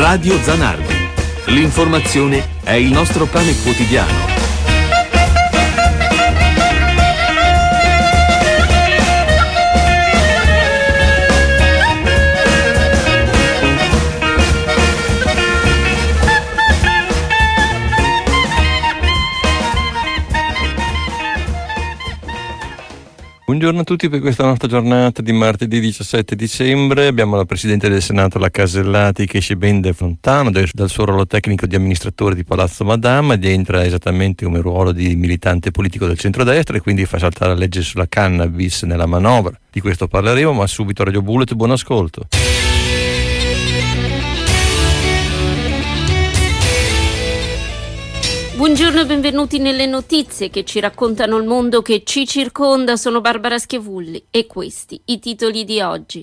Radio Zanardi. L'informazione è il nostro pane quotidiano. Buongiorno a tutti per questa nostra giornata di martedì 17 dicembre. Abbiamo la Presidente del Senato, la Casellati, che esce ben lontano dal suo ruolo tecnico di amministratore di Palazzo Madama ed entra esattamente come ruolo di militante politico del centrodestra e quindi fa saltare la legge sulla cannabis nella manovra. Di questo parleremo, ma subito Radio Bullet, buon ascolto. Buongiorno e benvenuti nelle notizie che ci raccontano il mondo che ci circonda. Sono Barbara Schiavulli e questi i titoli di oggi.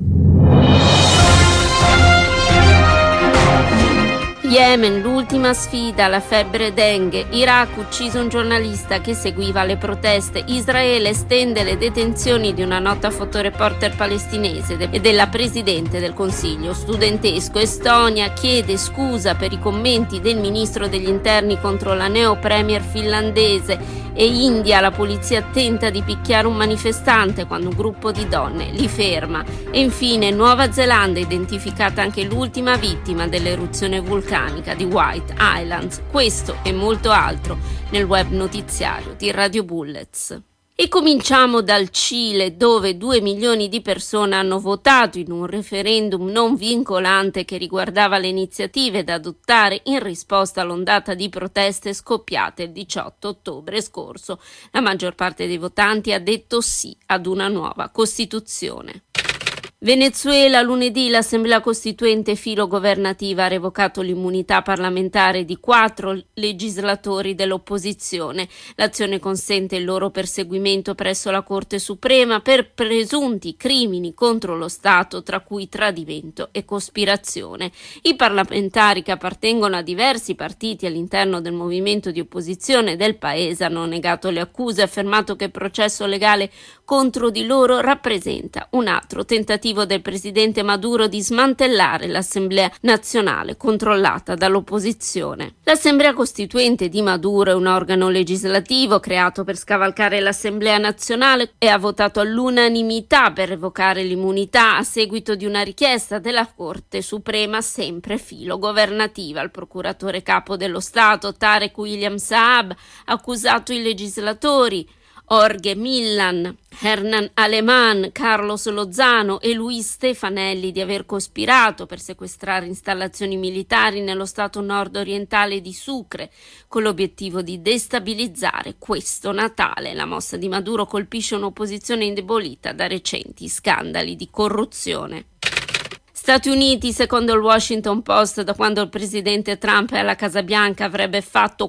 Yemen, l'ultima sfida, la febbre dengue. Iraq, ucciso un giornalista che seguiva le proteste. Israele estende le detenzioni di una nota fotoreporter palestinese e della Presidente del Consiglio studentesco. Estonia chiede scusa per i commenti del Ministro degli Interni contro la neo-premier finlandese. E India, la polizia tenta di picchiare un manifestante quando un gruppo di donne li ferma. E infine Nuova Zelanda, identificata anche l'ultima vittima dell'eruzione vulcanica di White Islands. Questo e molto altro nel web notiziario di Radio Bullets. E cominciamo dal Cile, dove 2 milioni di persone hanno votato in un referendum non vincolante che riguardava le iniziative da adottare in risposta all'ondata di proteste scoppiate il 18 ottobre scorso. La maggior parte dei votanti ha detto sì ad una nuova Costituzione. Venezuela, lunedì l'Assemblea Costituente filogovernativa ha revocato l'immunità parlamentare di 4 legislatori dell'opposizione. L'azione consente il loro perseguimento presso la Corte Suprema per presunti crimini contro lo Stato, tra cui tradimento e cospirazione. I parlamentari che appartengono a diversi partiti all'interno del movimento di opposizione del paese hanno negato le accuse e affermato che il processo legale contro di loro rappresenta un altro tentativo del presidente Maduro di smantellare l'Assemblea nazionale controllata dall'opposizione. L'Assemblea Costituente di Maduro è un organo legislativo creato per scavalcare l'Assemblea nazionale e ha votato all'unanimità per revocare l'immunità a seguito di una richiesta della Corte Suprema sempre filogovernativa. Il procuratore capo dello Stato, Tarek William Saab, ha accusato i legislatori Jorge Millan, Hernan Aleman, Carlos Lozano e Luis Stefanelli di aver cospirato per sequestrare installazioni militari nello stato nord-orientale di Sucre con l'obiettivo di destabilizzare questo Natale. La mossa di Maduro colpisce un'opposizione indebolita da recenti scandali di corruzione. Stati Uniti, secondo il Washington Post, da quando il presidente Trump è alla Casa Bianca avrebbe fatto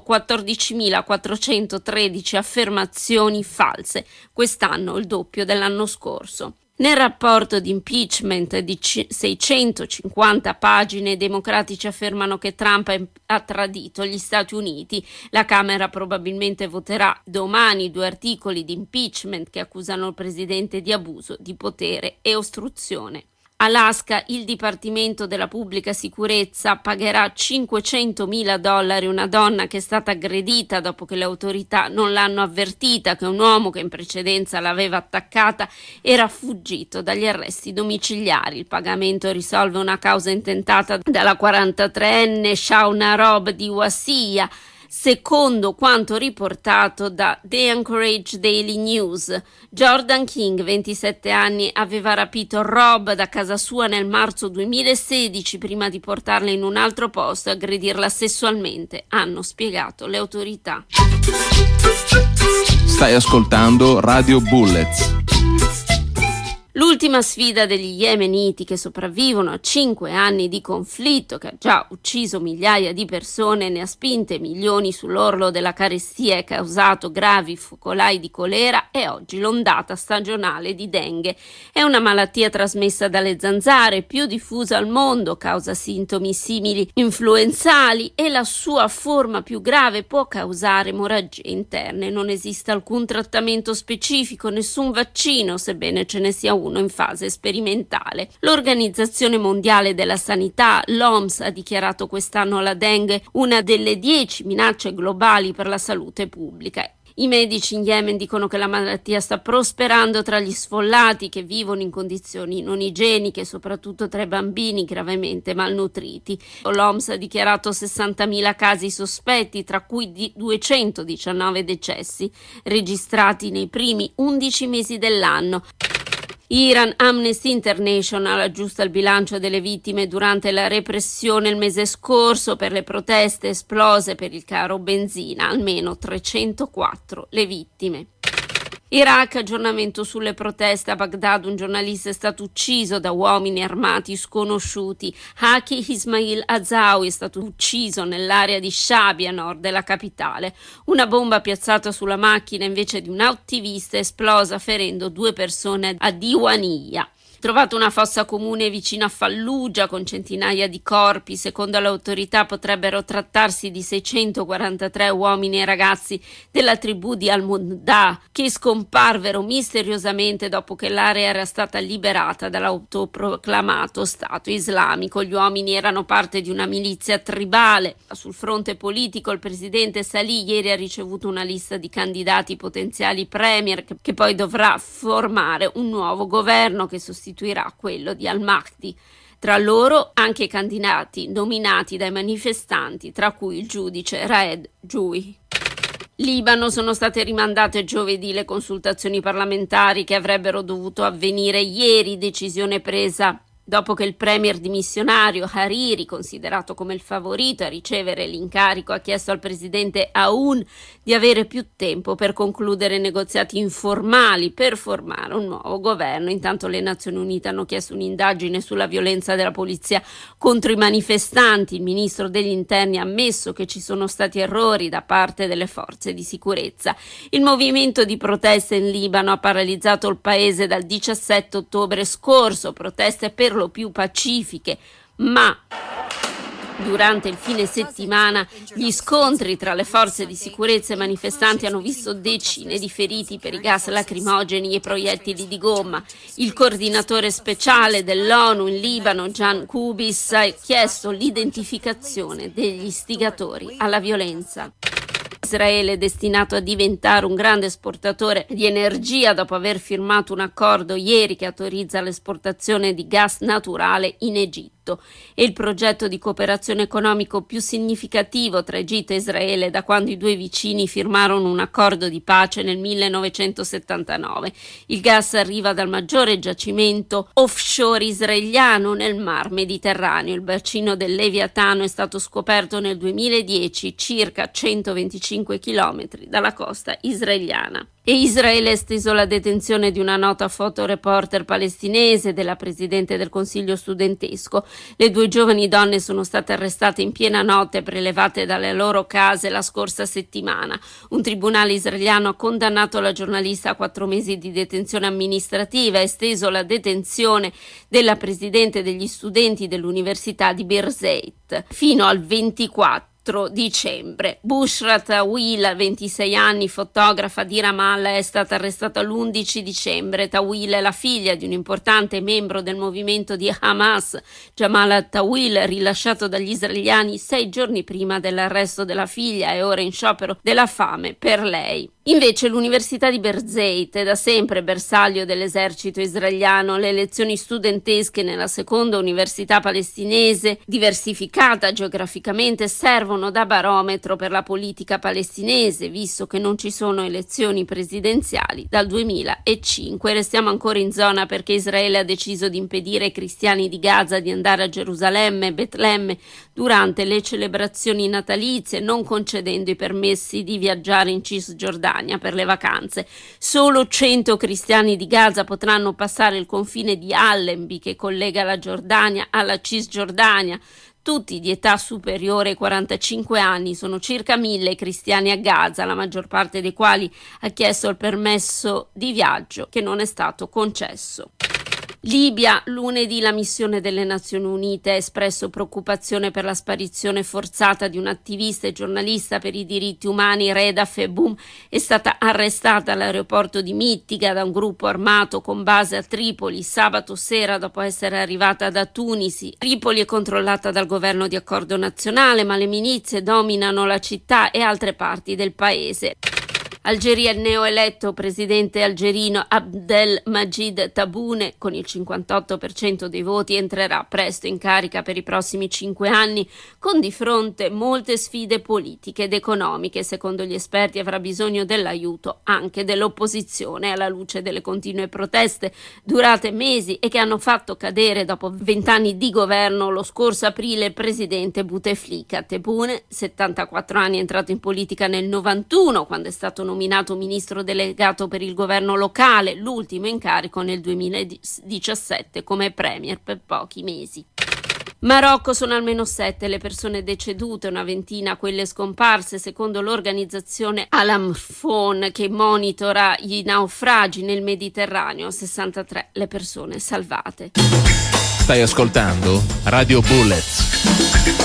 14.413 affermazioni false, quest'anno il doppio dell'anno scorso. Nel rapporto di impeachment di 650 pagine, i democratici affermano che Trump ha tradito gli Stati Uniti. La Camera probabilmente voterà domani 2 articoli di impeachment che accusano il presidente di abuso di potere e ostruzione. Alaska, il Dipartimento della Pubblica Sicurezza pagherà $500.000 una donna che è stata aggredita dopo che le autorità non l'hanno avvertita che un uomo che in precedenza l'aveva attaccata era fuggito dagli arresti domiciliari. Il pagamento risolve una causa intentata dalla 43enne Shauna Robb di Wasilla, secondo quanto riportato da The Anchorage Daily News. Jordan King, 27 anni, aveva rapito Robb da casa sua nel marzo 2016 prima di portarla in un altro posto e aggredirla sessualmente, hanno spiegato le autorità. Stai ascoltando Radio Bullets. L'ultima sfida degli yemeniti che sopravvivono a 5 anni di conflitto che ha già ucciso migliaia di persone, ne ha spinte milioni sull'orlo della carestia e causato gravi focolai di colera è oggi l'ondata stagionale di dengue. È una malattia trasmessa dalle zanzare, più diffusa al mondo, causa sintomi simili influenzali e la sua forma più grave può causare emorragie interne. Non esiste alcun trattamento specifico, nessun vaccino, sebbene ce ne sia uno uno in fase sperimentale. L'Organizzazione Mondiale della Sanità, l'OMS, ha dichiarato quest'anno la Dengue una delle 10 minacce globali per la salute pubblica. I medici in Yemen dicono che la malattia sta prosperando tra gli sfollati che vivono in condizioni non igieniche, soprattutto tra i bambini gravemente malnutriti. L'OMS ha dichiarato 60.000 casi sospetti, tra cui 219 decessi, registrati nei primi 11 mesi dell'anno. Iran, Amnesty International aggiusta il bilancio delle vittime durante la repressione il mese scorso per le proteste esplose per il caro benzina, almeno 304 le vittime. Iraq, aggiornamento sulle proteste. A Baghdad un giornalista è stato ucciso da uomini armati sconosciuti. Haki Ismail Azawi è stato ucciso nell'area di Shabi, a nord della capitale. Una bomba piazzata sulla macchina invece di un attivista è esplosa ferendo 2 persone a Diwaniyah. Trovato una fossa comune vicino a Fallujah con centinaia di corpi. Secondo le autorità potrebbero trattarsi di 643 uomini e ragazzi della tribù di Al-Mudda che scomparvero misteriosamente dopo che l'area era stata liberata dall'autoproclamato Stato islamico. Gli uomini erano parte di una milizia tribale. Sul fronte politico il presidente Salih ieri ha ricevuto una lista di candidati potenziali premier che poi dovrà formare un nuovo governo che sostituirà quello di al-Mahdi. Tra loro anche candidati nominati dai manifestanti, tra cui il giudice Raed Joui. Libano, sono state rimandate giovedì le consultazioni parlamentari che avrebbero dovuto avvenire ieri, decisione presa dopo che il premier dimissionario Hariri, considerato come il favorito a ricevere l'incarico, ha chiesto al presidente Aoun di avere più tempo per concludere negoziati informali per formare un nuovo governo. Intanto le Nazioni Unite hanno chiesto un'indagine sulla violenza della polizia contro i manifestanti. Il ministro degli interni ha ammesso che ci sono stati errori da parte delle forze di sicurezza. Il movimento di proteste in Libano ha paralizzato il paese dal 17 ottobre scorso, proteste per lo più pacifiche, ma durante il fine settimana gli scontri tra le forze di sicurezza e manifestanti hanno visto decine di feriti per i gas lacrimogeni e proiettili di gomma. Il coordinatore speciale dell'ONU in Libano, Jan Kubis, ha chiesto l'identificazione degli istigatori alla violenza. Israele è destinato a diventare un grande esportatore di energia dopo aver firmato un accordo ieri che autorizza l'esportazione di gas naturale in Egitto. È il progetto di cooperazione economico più significativo tra Egitto e Israele da quando i due vicini firmarono un accordo di pace nel 1979. Il gas arriva dal maggiore giacimento offshore israeliano nel Mar Mediterraneo. Il bacino del Leviatano è stato scoperto nel 2010, circa 125 chilometri dalla costa israeliana. E Israele ha esteso la detenzione di una nota fotoreporter palestinese della presidente del Consiglio studentesco. Le 2 giovani donne sono state arrestate in piena notte e prelevate dalle loro case la scorsa settimana. Un tribunale israeliano ha condannato la giornalista a 4 mesi di detenzione amministrativa e esteso la detenzione della presidente degli studenti dell'Università di Birzeit fino al 24 dicembre. Bushra Tawil, 26 anni, fotografa di Ramallah, è stata arrestata l'11 dicembre. Tawil è la figlia di un importante membro del movimento di Hamas, Jamal Tawil, rilasciato dagli israeliani 6 giorni prima dell'arresto della figlia, è ora in sciopero della fame per lei. Invece l'Università di Birzeit è da sempre bersaglio dell'esercito israeliano. Le lezioni studentesche nella seconda università palestinese, diversificata geograficamente, servono da barometro per la politica palestinese, visto che non ci sono elezioni presidenziali dal 2005. Restiamo ancora in zona perché Israele ha deciso di impedire ai cristiani di Gaza di andare a Gerusalemme e Betlemme durante le celebrazioni natalizie, non concedendo i permessi di viaggiare in Cisgiordania per le vacanze. Solo 100 cristiani di Gaza potranno passare il confine di Allenby, che collega la Giordania alla Cisgiordania, tutti di età superiore ai 45 anni. Sono circa 1.000 cristiani a Gaza, la maggior parte dei quali ha chiesto il permesso di viaggio che non è stato concesso. Libia, lunedì la missione delle Nazioni Unite ha espresso preoccupazione per la sparizione forzata di un'attivista e giornalista per i diritti umani, Reda Febboum. È stata arrestata all'aeroporto di Mittiga da un gruppo armato con base a Tripoli sabato sera dopo essere arrivata da Tunisi. Tripoli è controllata dal governo di accordo nazionale, ma le milizie dominano la città e altre parti del paese. Algeria, il neoeletto presidente algerino Abdelmajid Tebboune, con il 58% dei voti, entrerà presto in carica per i prossimi 5 anni, con di fronte molte sfide politiche ed economiche. Secondo gli esperti avrà bisogno dell'aiuto anche dell'opposizione, alla luce delle continue proteste durate mesi e che hanno fatto cadere dopo 20 anni di governo lo scorso aprile il presidente Bouteflika. Tebboune, 74 anni, è entrato in politica nel 91, quando è stato nominato ministro delegato per il governo locale, l'ultimo incarico nel 2017 come premier per pochi mesi. Marocco, sono almeno 7 le persone decedute, una ventina quelle scomparse, secondo l'organizzazione Al-Amfon che monitora i naufragi nel Mediterraneo, 63 le persone salvate. Stai ascoltando Radio Bullets.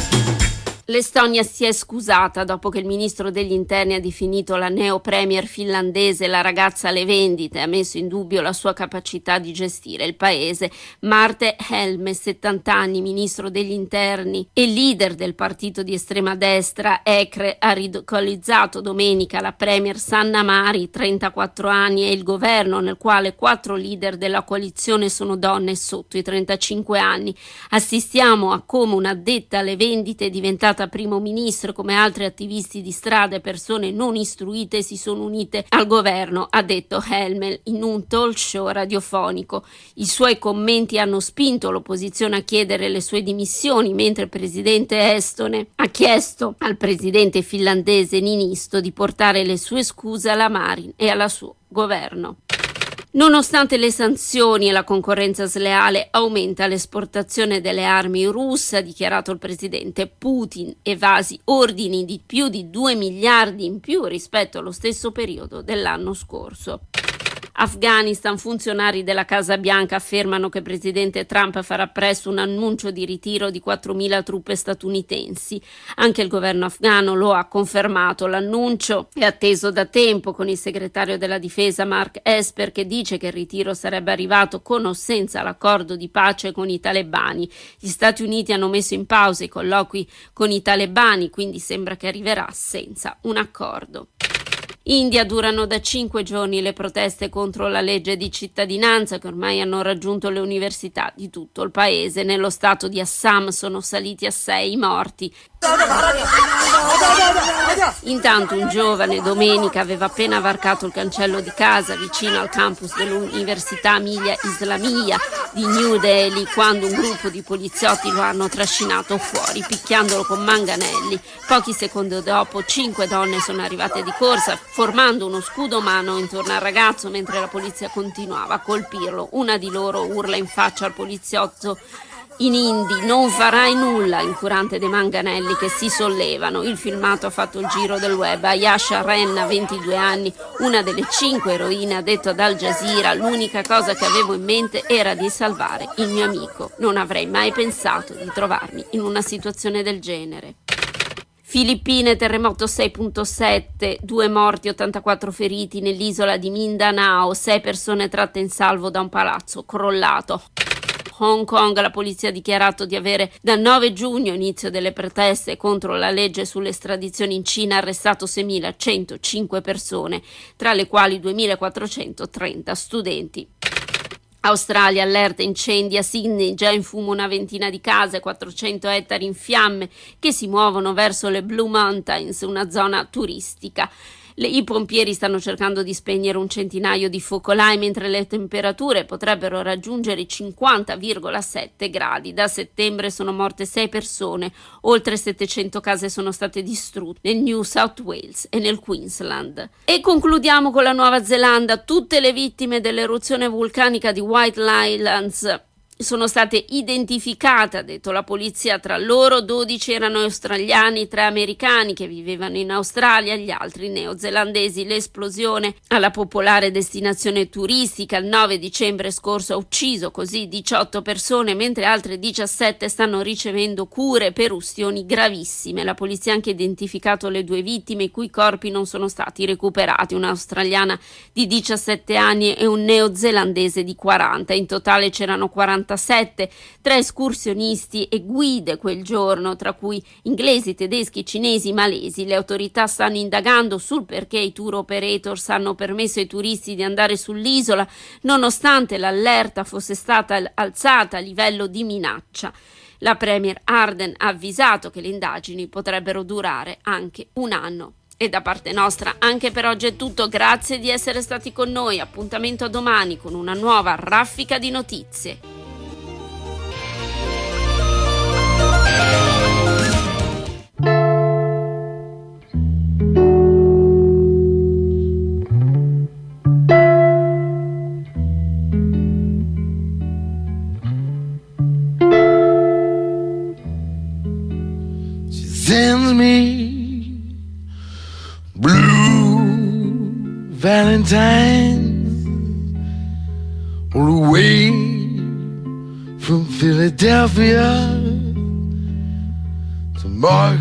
L'Estonia si è scusata dopo che il ministro degli interni ha definito la neo premier finlandese la ragazza alle vendite e ha messo in dubbio la sua capacità di gestire il paese. Marte Helme, 70 anni, ministro degli interni e leader del partito di estrema destra ECRE, ha ridicolizzato domenica la premier Sanna Marin, 34 anni, e il governo, nel quale 4 leader della coalizione sono donne sotto i 35 anni. Assistiamo a come un'addetta alle vendite è diventata primo ministro, come altri attivisti di strada e persone non istruite si sono unite al governo, ha detto Helmel in un talk show radiofonico. I suoi commenti hanno spinto l'opposizione a chiedere le sue dimissioni, mentre il presidente estone ha chiesto al presidente finlandese Niinisto di portare le sue scuse alla Marin e al suo governo. Nonostante le sanzioni e la concorrenza sleale, aumenta l'esportazione delle armi russe, ha dichiarato il presidente Putin, evasi ordini di più di 2 miliardi in più rispetto allo stesso periodo dell'anno scorso. Afghanistan, funzionari della Casa Bianca affermano che il presidente Trump farà presto un annuncio di ritiro di 4.000 truppe statunitensi. Anche il governo afghano lo ha confermato. L'annuncio è atteso da tempo, con il segretario della difesa Mark Esper che dice che il ritiro sarebbe arrivato con o senza l'accordo di pace con i talebani. Gli Stati Uniti hanno messo in pausa i colloqui con i talebani, quindi sembra che arriverà senza un accordo. India, durano da 5 giorni le proteste contro la legge di cittadinanza che ormai hanno raggiunto le università di tutto il paese. Nello stato di Assam sono saliti a 6 i morti. Intanto un giovane domenica aveva appena varcato il cancello di casa vicino al campus dell'Università Emilia Islamia di New Delhi quando un gruppo di poliziotti lo hanno trascinato fuori picchiandolo con manganelli. Pochi secondi dopo 5 donne sono arrivate di corsa formando uno scudo umano intorno al ragazzo mentre la polizia continuava a colpirlo. Una di loro urla in faccia al poliziotto in hindi: non farai nulla, incurante dei manganelli che si sollevano. Il filmato ha fatto il giro del web. Ayasha Renna, 22 anni, una delle 5 eroine, ha detto ad Al Jazeera: l'unica cosa che avevo in mente era di salvare il mio amico. Non avrei mai pensato di trovarmi in una situazione del genere. Filippine, terremoto 6.7, 2 morti, 84 feriti nell'isola di Mindanao, 6 persone tratte in salvo da un palazzo crollato. Hong Kong, la polizia ha dichiarato di avere dal 9 giugno, inizio delle proteste contro la legge sulle estradizioni in Cina, arrestato 6.105 persone, tra le quali 2.430 studenti. Australia, allerta incendi a Sydney, già in fumo una ventina di case, 400 ettari in fiamme che si muovono verso le Blue Mountains, una zona turistica. I pompieri stanno cercando di spegnere un centinaio di focolai mentre le temperature potrebbero raggiungere i 50,7 gradi. Da settembre sono morte 6 persone, oltre 700 case sono state distrutte nel New South Wales e nel Queensland. E concludiamo con la Nuova Zelanda. Tutte le vittime dell'eruzione vulcanica di White Islands sono state identificate, ha detto la polizia, tra loro 12 erano australiani, 3 americani che vivevano in Australia, gli altri neozelandesi. L'esplosione alla popolare destinazione turistica il 9 dicembre scorso ha ucciso così 18 persone, mentre altre 17 stanno ricevendo cure per ustioni gravissime. La polizia ha anche identificato le 2 vittime, i cui corpi non sono stati recuperati, un'australiana di 17 anni e un neozelandese di 40. In totale c'erano 47, 3 escursionisti e guide quel giorno, tra cui inglesi, tedeschi, cinesi, malesi. Le autorità stanno indagando sul perché i tour operators hanno permesso ai turisti di andare sull'isola, nonostante l'allerta fosse stata alzata a livello di minaccia. La premier Ardern ha avvisato che le indagini potrebbero durare anche un anno. E da parte nostra anche per oggi è tutto, grazie di essere stati con noi, appuntamento a domani con una nuova raffica di notizie. She sends me blue valentines all the way from Philadelphia to mark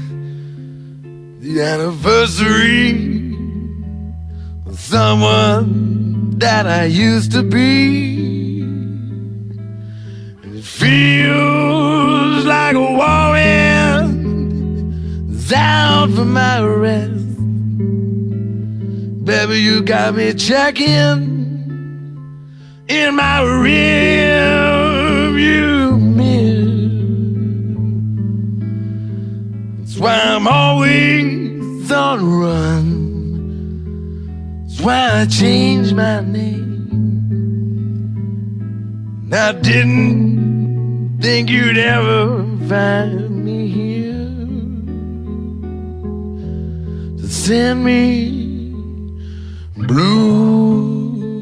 the anniversary of someone that I used to be. And it feels like a warwind is out for my rest. Baby, you got me checking in my rearview mirror. That's why I'm always on the run. That's why I changed my name. And I didn't think you'd ever find me here to send me blue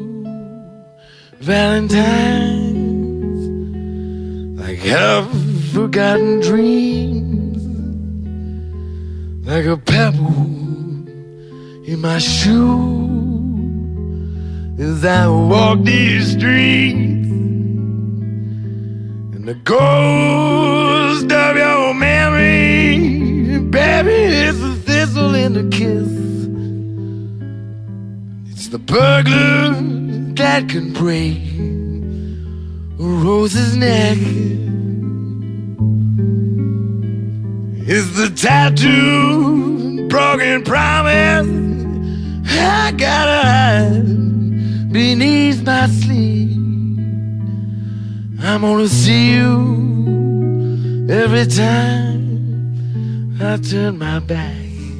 valentines, like half-forgotten dreams, like a pebble in my shoe as I walk these streets, and the ghost of your memory, baby, it's a thistle in the kiss. It's the burglar that can break a rose's neck. It's the tattooed, broken promise I gotta hide beneath my sleeve. I'm gonna see you every time I turn my back.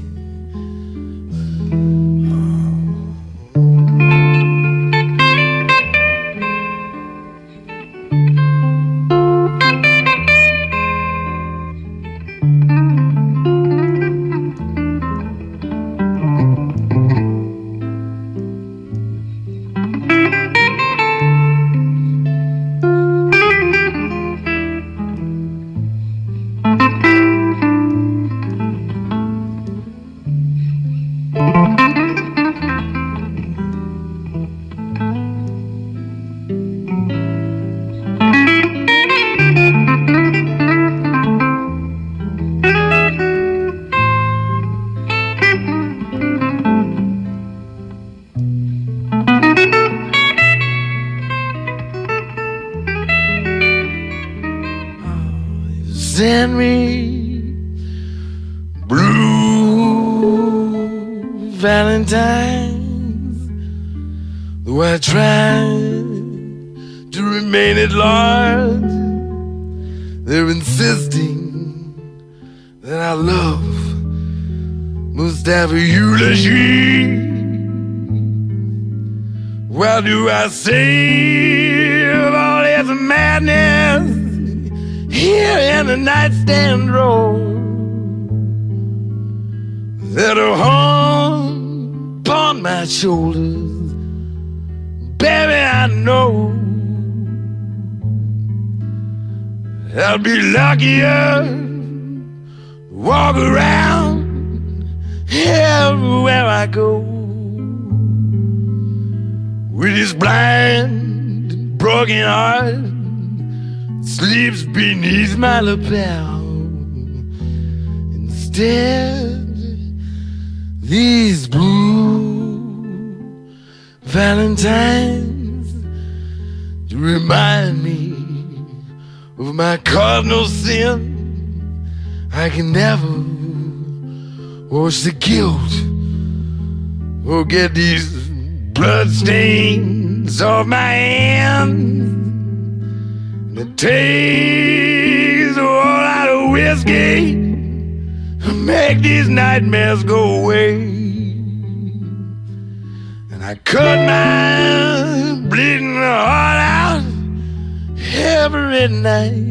Send me blue valentines, though I try to remain at large. They're insisting that our love must have a eulogy. Well, do I save all this madness here in the nightstand drawer that'll hung upon my shoulders? Baby, I know I'll be luckier to walk around everywhere I go with this blind, broken heart sleeps beneath my lapel. Instead, these blue Valentines to remind me of my cardinal sin. I can never wash the guilt or get these blood stains off my hands. And it takes a whole lot of whiskey to make these nightmares go away. And I cut my bleeding heart out every night.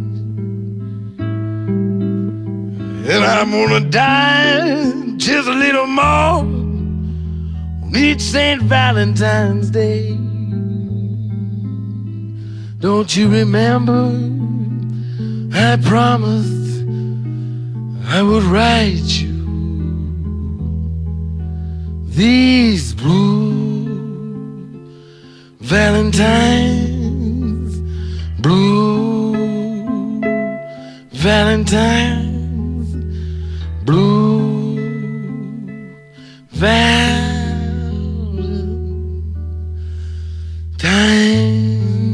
And I'm gonna die just a little more on each St. Valentine's Day. Don't you remember? I promised I would write you these blue Valentines, blue Valentines. Blue Valentine.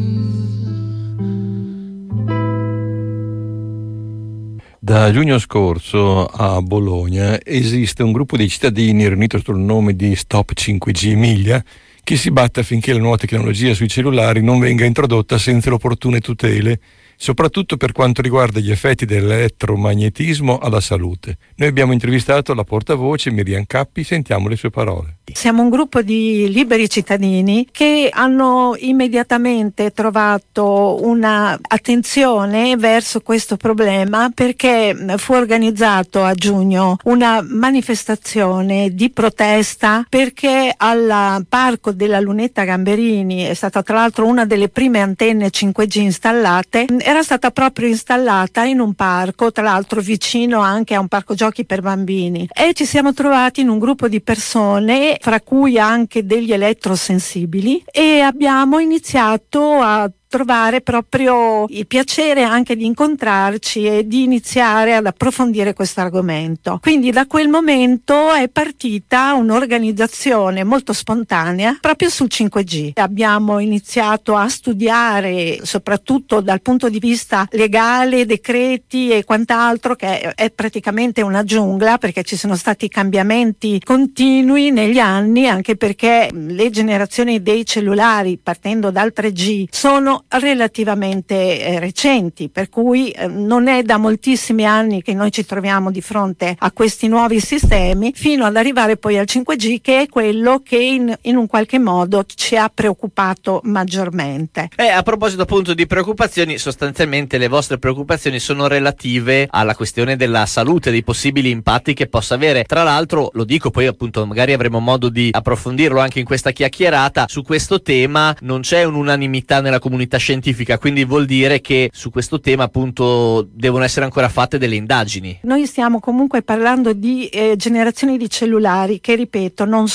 Da giugno scorso a Bologna esiste un gruppo di cittadini riunito sotto il nome di Stop 5G Emilia che si batte affinché la nuova tecnologia sui cellulari non venga introdotta senza le opportune tutele, soprattutto per quanto riguarda gli effetti dell'elettromagnetismo alla salute. Noi abbiamo intervistato la portavoce Miriam Cappi, sentiamo le sue parole. Siamo un gruppo di liberi cittadini che hanno immediatamente trovato una attenzione verso questo problema perché fu organizzato a giugno una manifestazione di protesta perché al parco della Lunetta Gamberini, è stata tra l'altro una delle prime antenne 5G installate, era stata proprio installata in un parco, tra l'altro vicino anche a un parco giochi per bambini, e ci siamo trovati in un gruppo di persone, fra cui anche degli elettrosensibili, e abbiamo iniziato a trovare proprio il piacere anche di incontrarci e di iniziare ad approfondire questo argomento. Quindi da quel momento è partita un'organizzazione molto spontanea proprio sul 5G. Abbiamo iniziato a studiare soprattutto dal punto di vista legale, decreti e quant'altro, che è praticamente una giungla perché ci sono stati cambiamenti continui negli anni, anche perché le generazioni dei cellulari partendo dal 3G sono relativamente recenti, per cui non è da moltissimi anni che noi ci troviamo di fronte a questi nuovi sistemi, fino ad arrivare poi al 5G, che è quello che in un qualche modo ci ha preoccupato maggiormente. A proposito appunto di preoccupazioni, sostanzialmente le vostre preoccupazioni sono relative alla questione della salute, dei possibili impatti che possa avere. Tra l'altro, lo dico, poi appunto magari avremo modo di approfondirlo anche in questa chiacchierata, su questo tema non c'è un'unanimità nella comunità scientifica, quindi vuol dire che su questo tema appunto devono essere ancora fatte delle indagini. Noi stiamo comunque parlando di generazioni di cellulari che, ripeto, non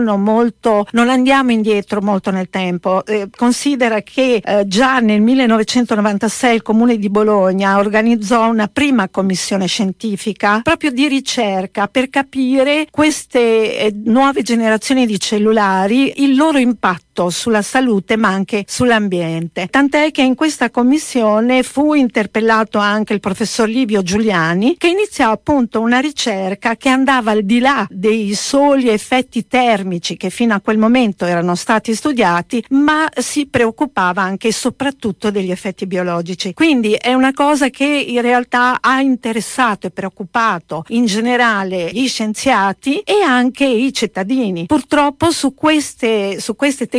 andiamo indietro molto nel tempo. Considera che già nel 1996 il Comune di Bologna organizzò una prima commissione scientifica proprio di ricerca per capire queste nuove generazioni di cellulari, il loro impatto sulla salute ma anche sull'ambiente. Tant'è che in questa commissione fu interpellato anche il professor Livio Giuliani, che iniziò appunto una ricerca che andava al di là dei soli effetti termici che fino a quel momento erano stati studiati, ma si preoccupava anche e soprattutto degli effetti biologici. Quindi è una cosa che in realtà ha interessato e preoccupato in generale gli scienziati e anche i cittadini. Purtroppo su queste tecnologie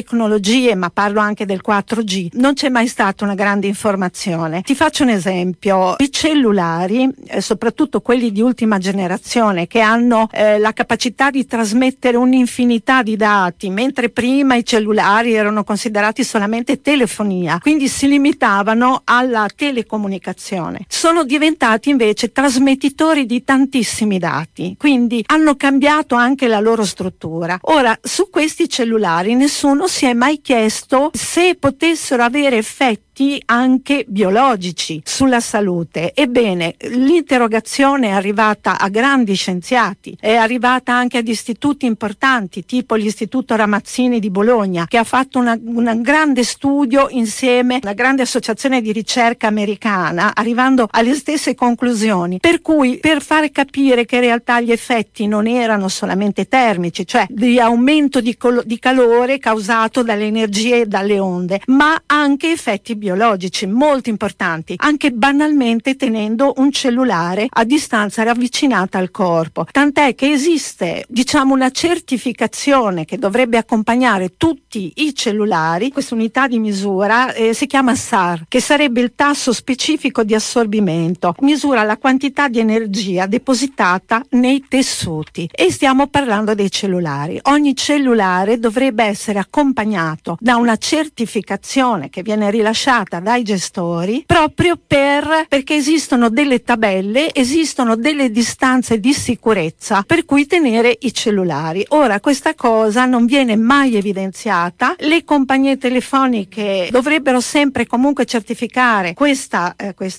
tecnologie, ma parlo anche del 4G, non c'è mai stata una grande informazione. Ti faccio un esempio: i cellulari, soprattutto quelli di ultima generazione, che hanno la capacità di trasmettere un'infinità di dati, mentre prima i cellulari erano considerati solamente telefonia, quindi si limitavano alla telecomunicazione, sono diventati invece trasmettitori di tantissimi dati, quindi hanno cambiato anche la loro struttura. Ora, su questi cellulari nessuno si è mai chiesto se potessero avere effetti anche biologici sulla salute. Ebbene, l'interrogazione è arrivata a grandi scienziati, è arrivata anche ad istituti importanti tipo l'Istituto Ramazzini di Bologna, che ha fatto un grande studio insieme a una grande associazione di ricerca americana, arrivando alle stesse conclusioni, per cui per fare capire che in realtà gli effetti non erano solamente termici, cioè di aumento di calore causato dalle energie e dalle onde, ma anche effetti biologici molto importanti, anche banalmente tenendo un cellulare a distanza ravvicinata al corpo. Tant'è che esiste, una certificazione che dovrebbe accompagnare tutti i cellulari. Questa unità di misura si chiama SAR, che sarebbe il tasso specifico di assorbimento, misura la quantità di energia depositata nei tessuti, e stiamo parlando dei cellulari. Ogni cellulare dovrebbe essere accompagnato da una certificazione che viene rilasciata dai gestori, proprio perché esistono delle tabelle, esistono delle distanze di sicurezza per cui tenere i cellulari. Ora, questa cosa non viene mai evidenziata, le compagnie telefoniche dovrebbero sempre comunque certificare questa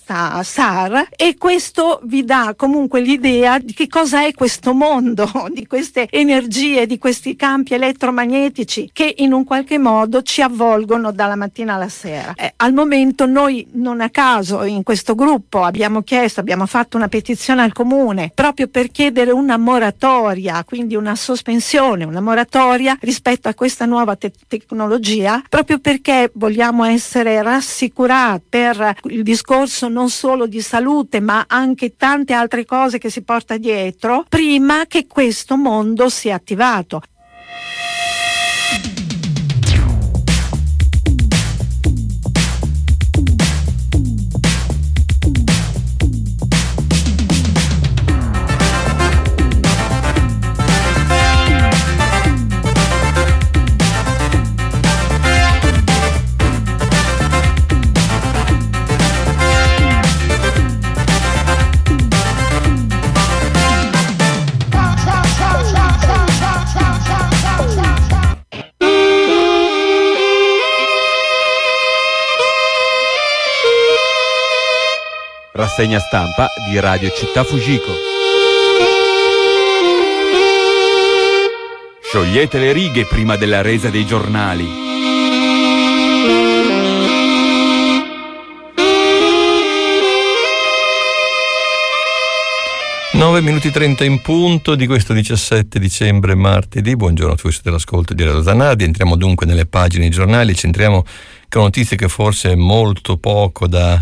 SAR, e questo vi dà comunque l'idea di che cosa è questo mondo, di queste energie, di questi campi elettromagnetici che in un qualche modo ci avvolgono dalla mattina alla sera. Al momento noi, non a caso, in questo gruppo abbiamo fatto una petizione al comune proprio per chiedere una moratoria, quindi una sospensione, una moratoria rispetto a questa nuova tecnologia, proprio perché vogliamo essere rassicurati per il discorso non solo di salute ma anche tante altre cose che si porta dietro, prima che questo mondo sia attivato. Rassegna stampa di Radio Città Fujiko. Sciogliete le righe prima della resa dei giornali. Nove minuti 30 in punto di questo 17 dicembre, martedì. Buongiorno a tutti, siete all'ascolto di Radio Zanardi. Entriamo dunque nelle pagine dei giornali, centriamo con notizie che forse è molto poco da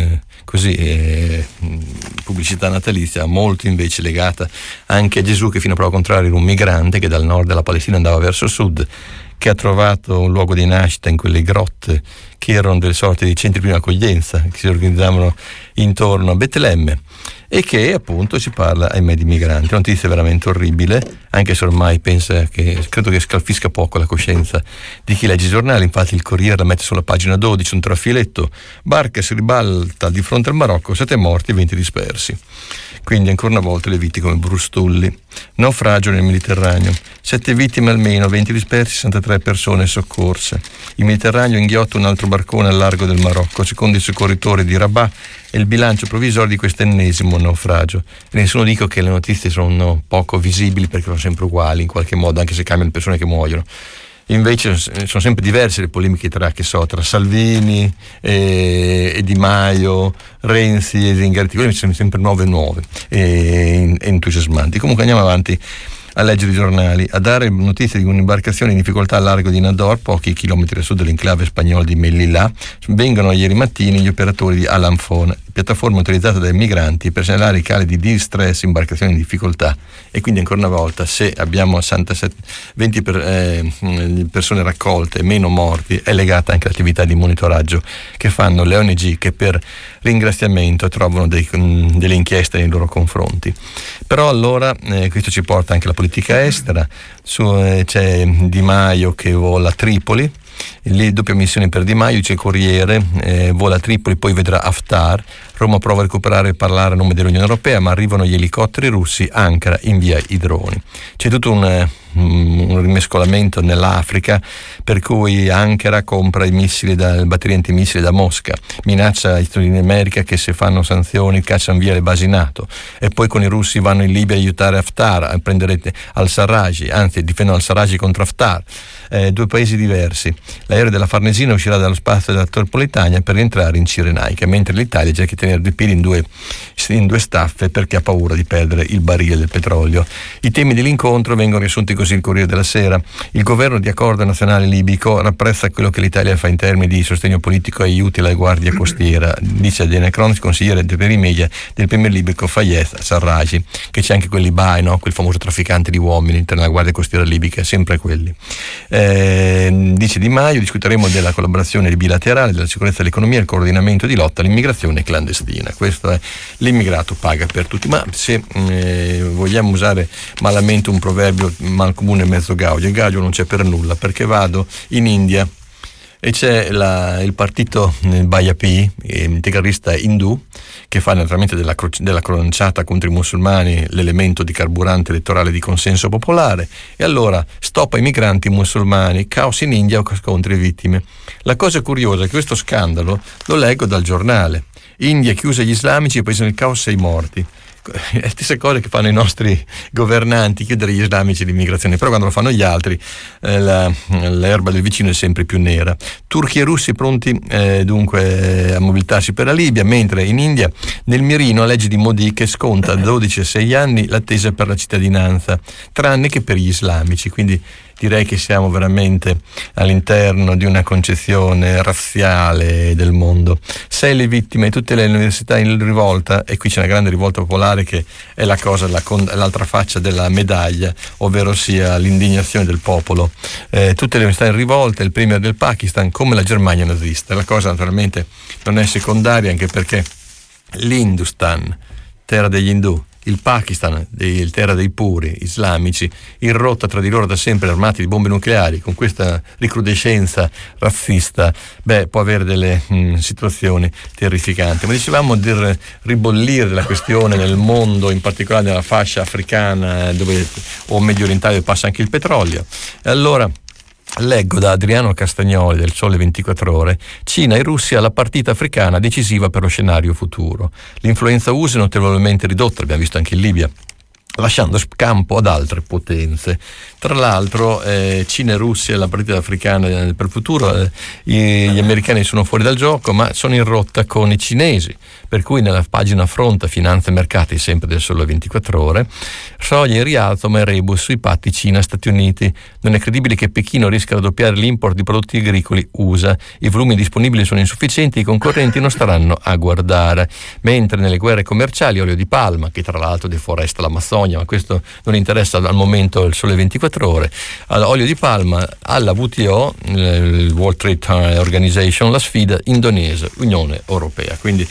pubblicità natalizia, molto invece legata anche a Gesù, che fino a prova contraria era un migrante che dal nord della Palestina andava verso sud, che ha trovato un luogo di nascita in quelle grotte che erano delle sorte di centri di prima accoglienza che si organizzavano intorno a Betlemme, e che appunto si parla, ahimè, di migranti. Una notizia veramente orribile, anche se ormai credo che scalfisca poco la coscienza di chi legge i giornali. Infatti il Corriere la mette sulla pagina 12, un trafiletto: barca si ribalta di fronte al Marocco, 7 morti e 20 dispersi. Quindi ancora una volta le vittime come Brustulli. Naufragio nel Mediterraneo, 7 vittime almeno, 20 dispersi, 63 persone soccorse. Il Mediterraneo inghiotta un altro barcone al largo del Marocco, secondo i soccorritori di Rabat è il bilancio provvisorio di questo ennesimo naufragio. E nessuno dico che le notizie sono poco visibili, perché sono sempre uguali in qualche modo, anche se cambiano le persone che muoiono. Invece sono sempre diverse le polemiche tra Salvini e Di Maio, Renzi e Zingaretti. Quelle sono sempre nuove e entusiasmanti. Comunque andiamo avanti a leggere i giornali, a dare notizie di un'imbarcazione in difficoltà al largo di Nador, pochi chilometri a sud dell'enclave spagnola di Melilla. Vengono ieri mattina gli operatori di Alanfon. piattaforma utilizzata dai migranti per segnalare i cali di distress, imbarcazioni in difficoltà. E quindi ancora una volta, se abbiamo 20 persone raccolte e meno morti, è legata anche all'attività di monitoraggio che fanno le ONG, che per ringraziamento trovano delle inchieste nei loro confronti. Però allora questo ci porta anche alla politica estera. C'è Di Maio che vola a Tripoli, le doppie missioni per Di Maio, c'è il Corriere, vola a Tripoli, poi vedrà Haftar. Roma prova a recuperare e parlare a nome dell'Unione Europea, ma arrivano gli elicotteri russi, Ankara invia i droni. C'è tutto un rimescolamento nell'Africa, per cui Ankara compra i missili le batterie antimissili da Mosca, minaccia gli Stati Uniti d'America che se fanno sanzioni cacciano via le basi NATO, e poi con i russi vanno in Libia a aiutare Haftar a prendere al-Sarraj, anzi difendono al-Sarraj contro Haftar. Due paesi diversi. L'aereo della Farnesina uscirà dallo spazio della Tripolitania per rientrare in Cirenaica, mentre l'Italia cerca di tenere due piedi in due staffe perché ha paura di perdere il barile del petrolio. I temi dell'incontro vengono riassunti così il Corriere della Sera. Il governo di accordo nazionale libico rapprezza quello che l'Italia fa in termini di sostegno politico e aiuti alla guardia costiera, dice Adriana Cronis, consigliere per i media del premier libico Fayez Sarraj, che c'è anche quell'Ibai, no? Quel famoso trafficante di uomini all'interno della guardia costiera libica, sempre quelli. Dice Di Maio, discuteremo della collaborazione bilaterale, della sicurezza dell'economia e il coordinamento di lotta all'immigrazione clandestina. Questo è: l'immigrato paga per tutti. Ma se vogliamo usare malamente un proverbio mal comune mezzo gaudio, il gaudio non c'è per nulla, perché vado in India e c'è il partito BJP, integralista indù, che fa naturalmente della crociata contro i musulmani l'elemento di carburante elettorale di consenso popolare, e allora stoppa i migranti musulmani, caos in India, contro le vittime. La cosa curiosa è che questo scandalo lo leggo dal giornale: India chiusa gli islamici, paese nel caos, 6 morti. È la stessa cosa che fanno i nostri governanti, chiudere gli islamici l'immigrazione, però quando lo fanno gli altri l'erba del vicino è sempre più nera. Turchi e russi pronti dunque a mobilitarsi per la Libia, mentre in India nel mirino la legge di Modi che sconta da 12 a 6 anni l'attesa per la cittadinanza, tranne che per gli islamici. Quindi direi che siamo veramente all'interno di una concezione razziale del mondo. 6 le vittime, tutte le università in rivolta, e qui c'è una grande rivolta popolare che è la cosa, l'altra faccia della medaglia, ovvero sia l'indignazione del popolo. Tutte le università in rivolta, il premier del Pakistan come la Germania nazista. La cosa naturalmente non è secondaria, anche perché l'Hindustan, terra degli indù, il Pakistan, terra dei puri islamici, in rotta tra di loro da sempre, armati di bombe nucleari, con questa recrudescenza razzista, può avere delle situazioni terrificanti. Ma dicevamo del ribollire della questione nel mondo, in particolare nella fascia africana o medio orientale, dove passa anche il petrolio. E allora leggo da Adriano Castagnoli del Sole 24 Ore: Cina e Russia, la partita africana decisiva per lo scenario futuro. L'influenza USA è notevolmente ridotta, l'abbiamo visto anche in Libia, lasciando campo ad altre potenze. Tra l'altro Cina e Russia, la partita africana per il futuro, gli americani sono fuori dal gioco, ma sono in rotta con i cinesi, per cui nella pagina affronta finanza e mercati, sempre del Sole 24 Ore, soglia in rialzo ma il rebus sui patti Cina-Stati Uniti. Non è credibile che Pechino rischia di raddoppiare l'import di prodotti agricoli USA, i volumi disponibili sono insufficienti, i concorrenti non staranno a guardare. Mentre nelle guerre commerciali, olio di palma, che tra l'altro deforesta l'Amazzonia, ma questo non interessa al momento il Sole 24 Ore, all'olio di palma, alla WTO, il World Trade Organization, la sfida Indonesia, Unione Europea. Quindi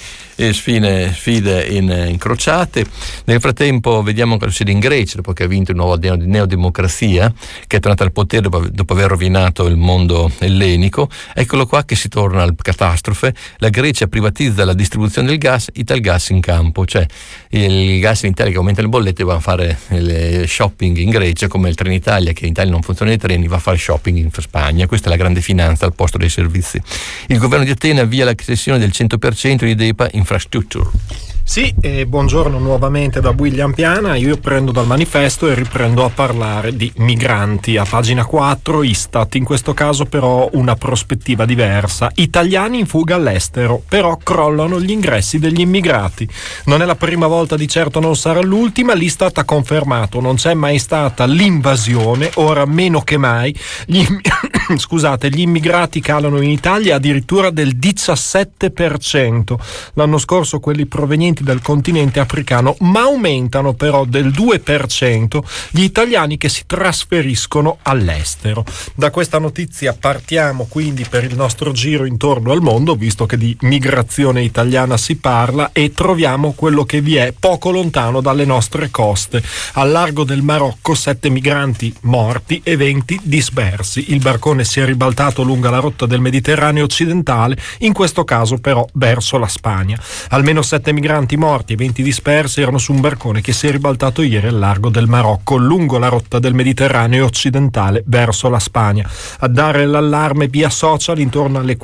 sfide incrociate. Nel frattempo vediamo che succede in Grecia, dopo che ha vinto il nuovo neodemocrazia, che è tornata al potere dopo aver rovinato il mondo ellenico. Eccolo qua che si torna alla catastrofe: la Grecia privatizza la distribuzione del gas, Italgas in campo, cioè il gas in Italia che aumenta le bollette, va a fare le shopping in Grecia, come il Trenitalia, che in Italia non funziona i treni, va a fare shopping in Spagna. Questa è la grande finanza al posto dei servizi. Il governo di Atene avvia la cessione del 100% di DEPA Infrastructure. Sì, buongiorno nuovamente da William Piana. Io prendo dal manifesto e riprendo a parlare di migranti. A pagina 4, Istat, in questo caso però una prospettiva diversa. Italiani in fuga all'estero, però crollano gli ingressi degli immigrati. Non è la prima volta, di certo non sarà l'ultima. L'Istat ha confermato: non c'è mai stata l'invasione, ora meno che mai scusate, gli immigrati calano in Italia addirittura del 17%. L'anno scorso quelli provenienti dal continente africano, ma aumentano però del 2% gli italiani che si trasferiscono all'estero. Da questa notizia partiamo quindi per il nostro giro intorno al mondo, visto che di migrazione italiana si parla, e troviamo quello che vi è poco lontano dalle nostre coste. Al largo del Marocco 7 migranti morti e 20 dispersi. Il barcone si è ribaltato lungo la rotta del Mediterraneo occidentale, in questo caso però verso la Spagna. Almeno 7 migranti morti e 20 dispersi erano su un barcone che si è ribaltato ieri al largo del Marocco lungo la rotta del Mediterraneo occidentale verso la Spagna. A dare l'allarme via social intorno alle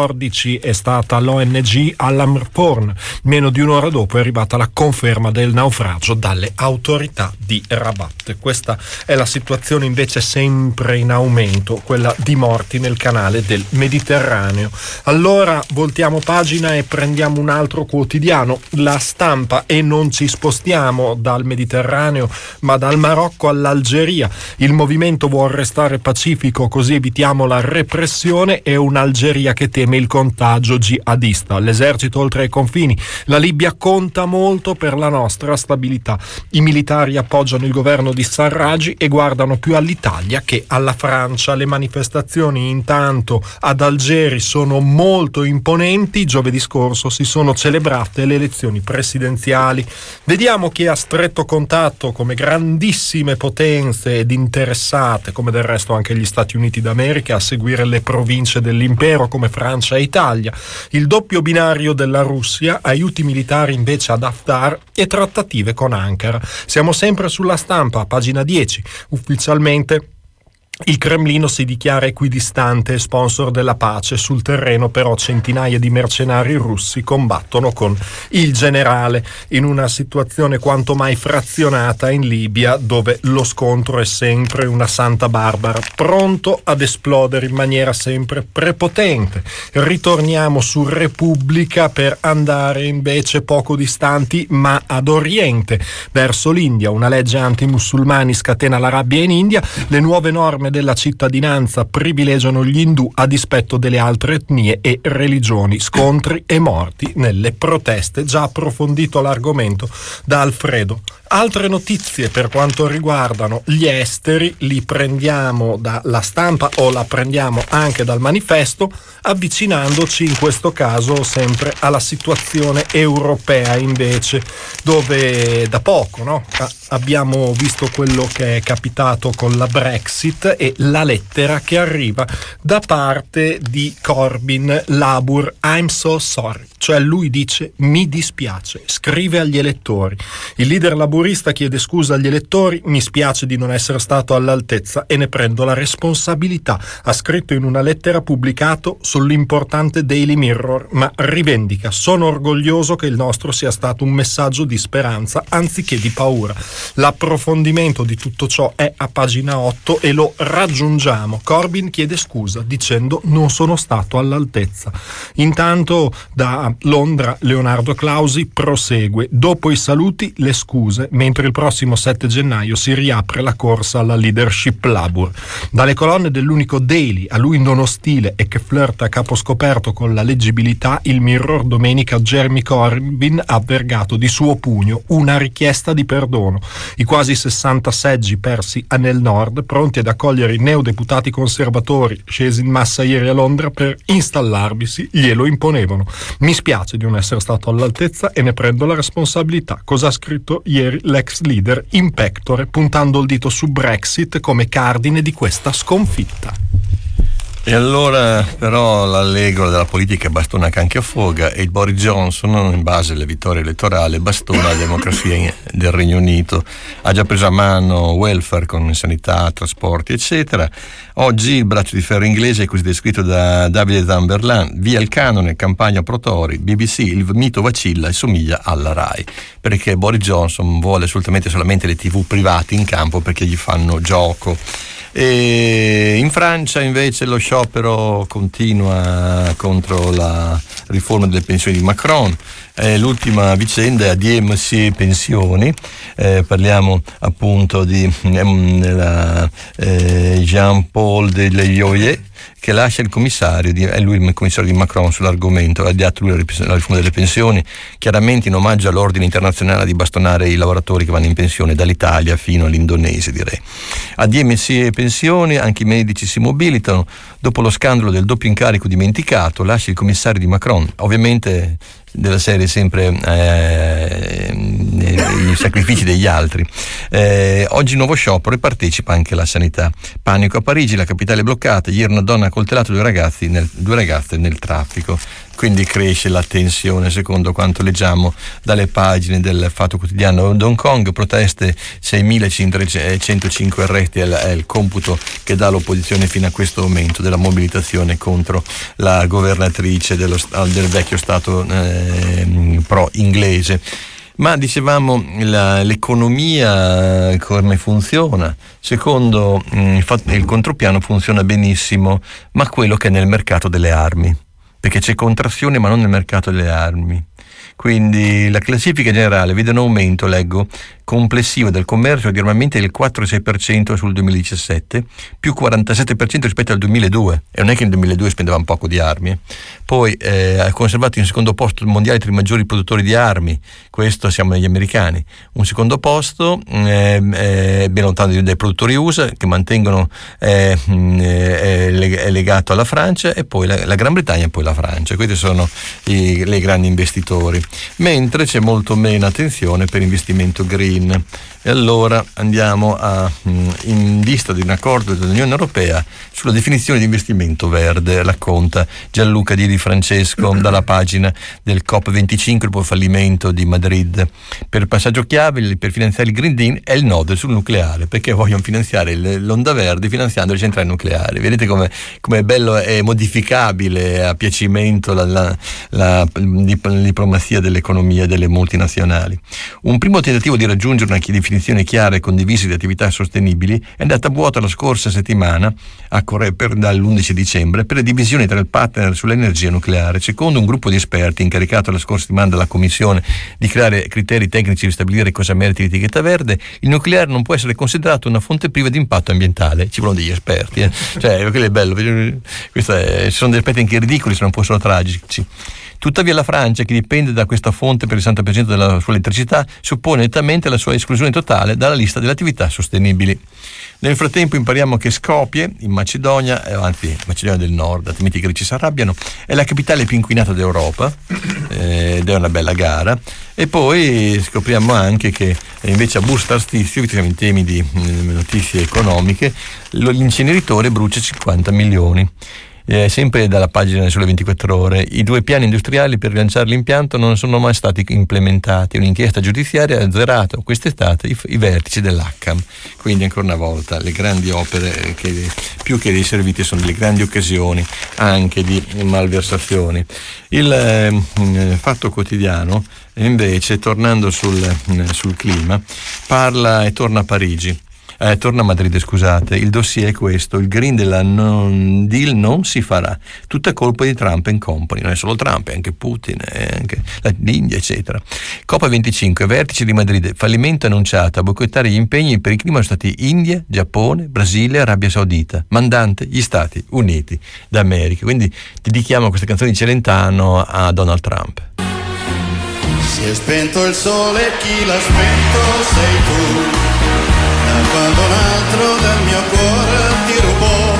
14 è stata l'ONG Al-Amr-Porn. Meno di un'ora dopo è arrivata la conferma del naufragio dalle autorità di Rabat. Questa è la situazione invece sempre in aumento, quella di morti nel canale del Mediterraneo. Allora voltiamo pagina e prendiamo un altro quotidiano, La Stampa, e non ci spostiamo dal Mediterraneo ma dal Marocco all'Algeria. Il movimento vuol restare pacifico così evitiamo la repressione e un'Algeria che teme il contagio jihadista. L'esercito oltre ai confini. La Libia conta molto per la nostra stabilità. I militari appoggiano il governo di Sarraj e guardano più all'Italia che alla Francia. Le manifestazioni intanto ad Algeri sono molto imponenti. Giovedì scorso si sono celebrate le elezioni presidenziali. Vediamo chi ha stretto contatto come grandissime potenze ed interessate, come del resto anche gli Stati Uniti d'America, a seguire le province dell'impero come Francia e Italia. Il doppio binario della Russia, aiuti militari invece ad Haftar e trattative con Ankara. Siamo sempre sulla Stampa, pagina 10. Ufficialmente il Cremlino si dichiara equidistante e sponsor della pace. Sul terreno però centinaia di mercenari russi combattono con il generale in una situazione quanto mai frazionata in Libia, dove lo scontro è sempre una Santa Barbara, pronto ad esplodere in maniera sempre prepotente. Ritorniamo su Repubblica per andare invece poco distanti ma ad oriente, verso l'India. Una legge antimusulmani scatena la rabbia in India. Le nuove norme della cittadinanza privilegiano gli indù a dispetto delle altre etnie e religioni. Scontri e morti nelle proteste. Già approfondito l'argomento da Alfredo. Altre notizie per quanto riguardano gli esteri li prendiamo dalla Stampa o la prendiamo anche dal Manifesto, avvicinandoci in questo caso sempre alla situazione europea invece, dove da poco abbiamo visto quello che è capitato con la Brexit e la lettera che arriva da parte di Corbyn Labour. I'm so sorry, cioè lui dice mi dispiace, scrive agli elettori. Il leader laburista chiede scusa agli elettori: mi spiace di non essere stato all'altezza e ne prendo la responsabilità, ha scritto in una lettera pubblicato sull'importante Daily Mirror, ma rivendica: sono orgoglioso che il nostro sia stato un messaggio di speranza anziché di paura. L'approfondimento di tutto ciò è a pagina 8 e lo raggiungiamo. Corbyn chiede scusa dicendo non sono stato all'altezza. Intanto da Londra Leonardo Clausi prosegue: dopo i saluti le scuse, mentre il prossimo 7 gennaio si riapre la corsa alla leadership Labour. Dalle colonne dell'unico Daily a lui non ostile e che flirta a capo scoperto con la leggibilità, il Mirror domenica Jeremy Corbyn ha vergato di suo pugno una richiesta di perdono. I quasi 60 seggi persi nel nord, pronti ad accogliere i neodeputati conservatori scesi in massa ieri a Londra per installarvisi, glielo imponevano. Mi spiace di non essere stato all'altezza e ne prendo la responsabilità. Cosa ha scritto ieri l'ex leader in pectore, puntando il dito su Brexit come cardine di questa sconfitta. E allora però l'allegro della politica bastona canchio a foga e il Boris Johnson, in base alle vittorie elettorali, bastona la democrazia del Regno Unito. Ha già preso a mano welfare con sanità, trasporti eccetera. Oggi il braccio di ferro inglese è così descritto da Davide Zamberlan: via il canone, campagna pro Tory, BBC, il mito vacilla e somiglia alla RAI, perché Boris Johnson vuole assolutamente solamente le TV private in campo perché gli fanno gioco. E in Francia invece lo sciopero continua contro la riforma delle pensioni di Macron. L'ultima vicenda è Adieu Monsieur Pensioni, parliamo appunto di Jean-Paul Delevoye, che lascia il commissario, è lui il commissario di Macron sull'argomento, ha dato lui la riforma delle pensioni, chiaramente in omaggio all'ordine internazionale di bastonare i lavoratori che vanno in pensione dall'Italia fino all'Indonesia, direi. A DMC e pensioni, anche i medici si mobilitano. Dopo lo scandalo del doppio incarico dimenticato, lascia il commissario di Macron, ovviamente della serie sempre i sacrifici degli altri. Oggi nuovo sciopero e partecipa anche la sanità. Panico a Parigi, la capitale bloccata. Ieri una donna ha coltellato due ragazze nel traffico. Quindi cresce la tensione, secondo quanto leggiamo dalle pagine del Fatto Quotidiano. Ad Hong Kong proteste, 6.105 arresti è il computo che dà l'opposizione fino a questo momento della mobilitazione contro la governatrice del vecchio Stato pro-inglese. Ma dicevamo l'economia come funziona? Secondo il contropiano funziona benissimo, ma quello che è nel mercato delle armi, perché c'è contrazione ma non nel mercato delle armi. Quindi la classifica generale vede un aumento, leggo, complessivo del commercio di armamenti del 4,6% sul 2017, più 47% rispetto al 2002, e non è che nel 2002 spendevamo poco di armi. Poi ha conservato in secondo posto il mondiale tra i maggiori produttori di armi, questo siamo negli americani. Un secondo posto ben lontano dai produttori USA, che mantengono è legato alla Francia, e poi la Gran Bretagna e poi la Francia. Questi sono i grandi investitori, mentre c'è molto meno attenzione per investimento green. E allora andiamo in vista di un accordo dell'Unione Europea sulla definizione di investimento verde, racconta Gianluca Di Francesco dalla pagina del COP25 dopo il fallimento di Madrid. Per il passaggio chiave per finanziare il Green Deal è il nodo sul nucleare, perché vogliono finanziare l'onda verde finanziando le centrali nucleari. Vedete come è bello e modificabile a piacimento la diplomazia dell'economia delle multinazionali. Un primo tentativo di raggiungere una definizione chiara e condivisa di attività sostenibili è andata a vuoto la scorsa settimana dall'11 dicembre per le divisioni tra il partner sull'energia nucleare. Secondo un gruppo di esperti incaricato la scorsa settimana dalla Commissione di creare criteri tecnici per stabilire cosa meriti l'etichetta verde, il nucleare non può essere considerato una fonte priva di impatto ambientale. Ci vogliono degli esperti, cioè quello è bello. Ci sono degli aspetti anche ridicoli, se non fossero tragici. Tuttavia la Francia, che dipende da questa fonte per il 60% della sua elettricità, suppone nettamente la sua esclusione totale dalla lista delle attività sostenibili. Nel frattempo impariamo che Skopje, in Macedonia, anzi Macedonia del Nord, altrimenti i greci si arrabbiano, è la capitale più inquinata d'Europa, ed è una bella gara. E poi scopriamo anche che invece a Busto Arsizio, visto che siamo in temi di notizie economiche, l'inceneritore brucia 50 milioni. Sempre dalla pagina sulle 24 ore, i 2 piani industriali per rilanciare l'impianto non sono mai stati implementati. Un'inchiesta giudiziaria ha azzerato quest'estate i vertici dell'ACAM. Quindi ancora una volta le grandi opere, che più che dei servizi sono delle grandi occasioni anche di malversazioni. Il Fatto Quotidiano invece, tornando sul clima, parla e torna a Parigi. Torna a Madrid, scusate. Il dossier è questo: il green della deal non si farà, tutta colpa di Trump and Company. Non è solo Trump, è anche Putin, è anche l'India, eccetera. COP25, vertice di Madrid, fallimento annunciato. A boicottare gli impegni per il clima sono stati India, Giappone, Brasile, Arabia Saudita, mandante gli Stati Uniti d'America. Quindi dedichiamo questa canzone di Celentano a Donald Trump. Si è spento il sole, chi l'ha spento sei tu. Quando un altro del mio cuore ti rubò,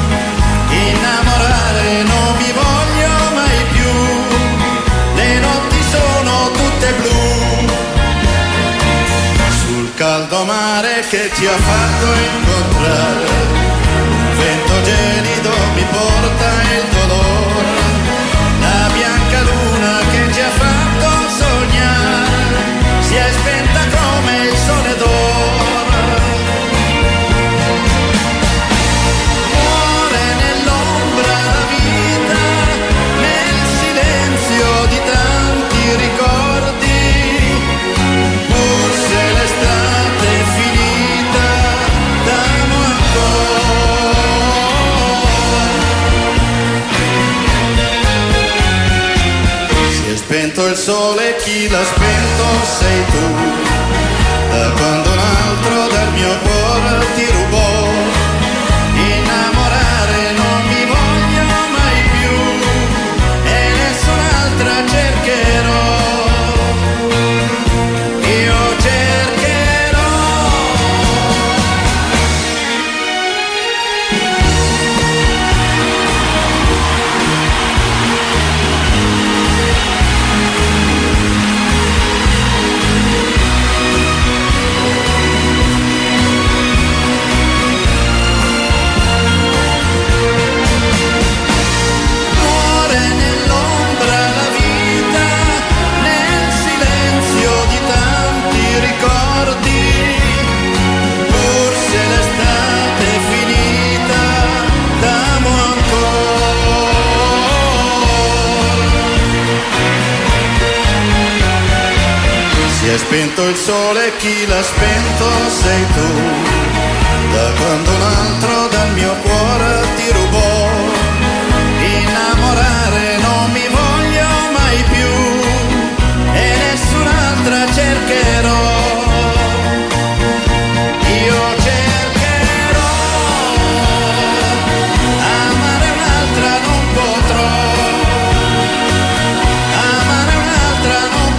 innamorare non mi voglio mai più, le notti sono tutte blu, sul caldo mare che ci ha fatto incontrare, un vento gelido mi porta il dolore, la bianca luna che ci ha fatto sognare, si è spenta come il sole d'oro. Il sole, chi l'ha spento sei tu, da quando un altro dal mio cuore ti rubò, innamorare non mi voglio è spento il sole, chi l'ha spento sei tu. Da quando un altro dal mio cuore ti rubò, innamorare non mi voglio mai più e nessun'altra cercherò. Io cercherò, amare un'altra non potrò, amare un'altra non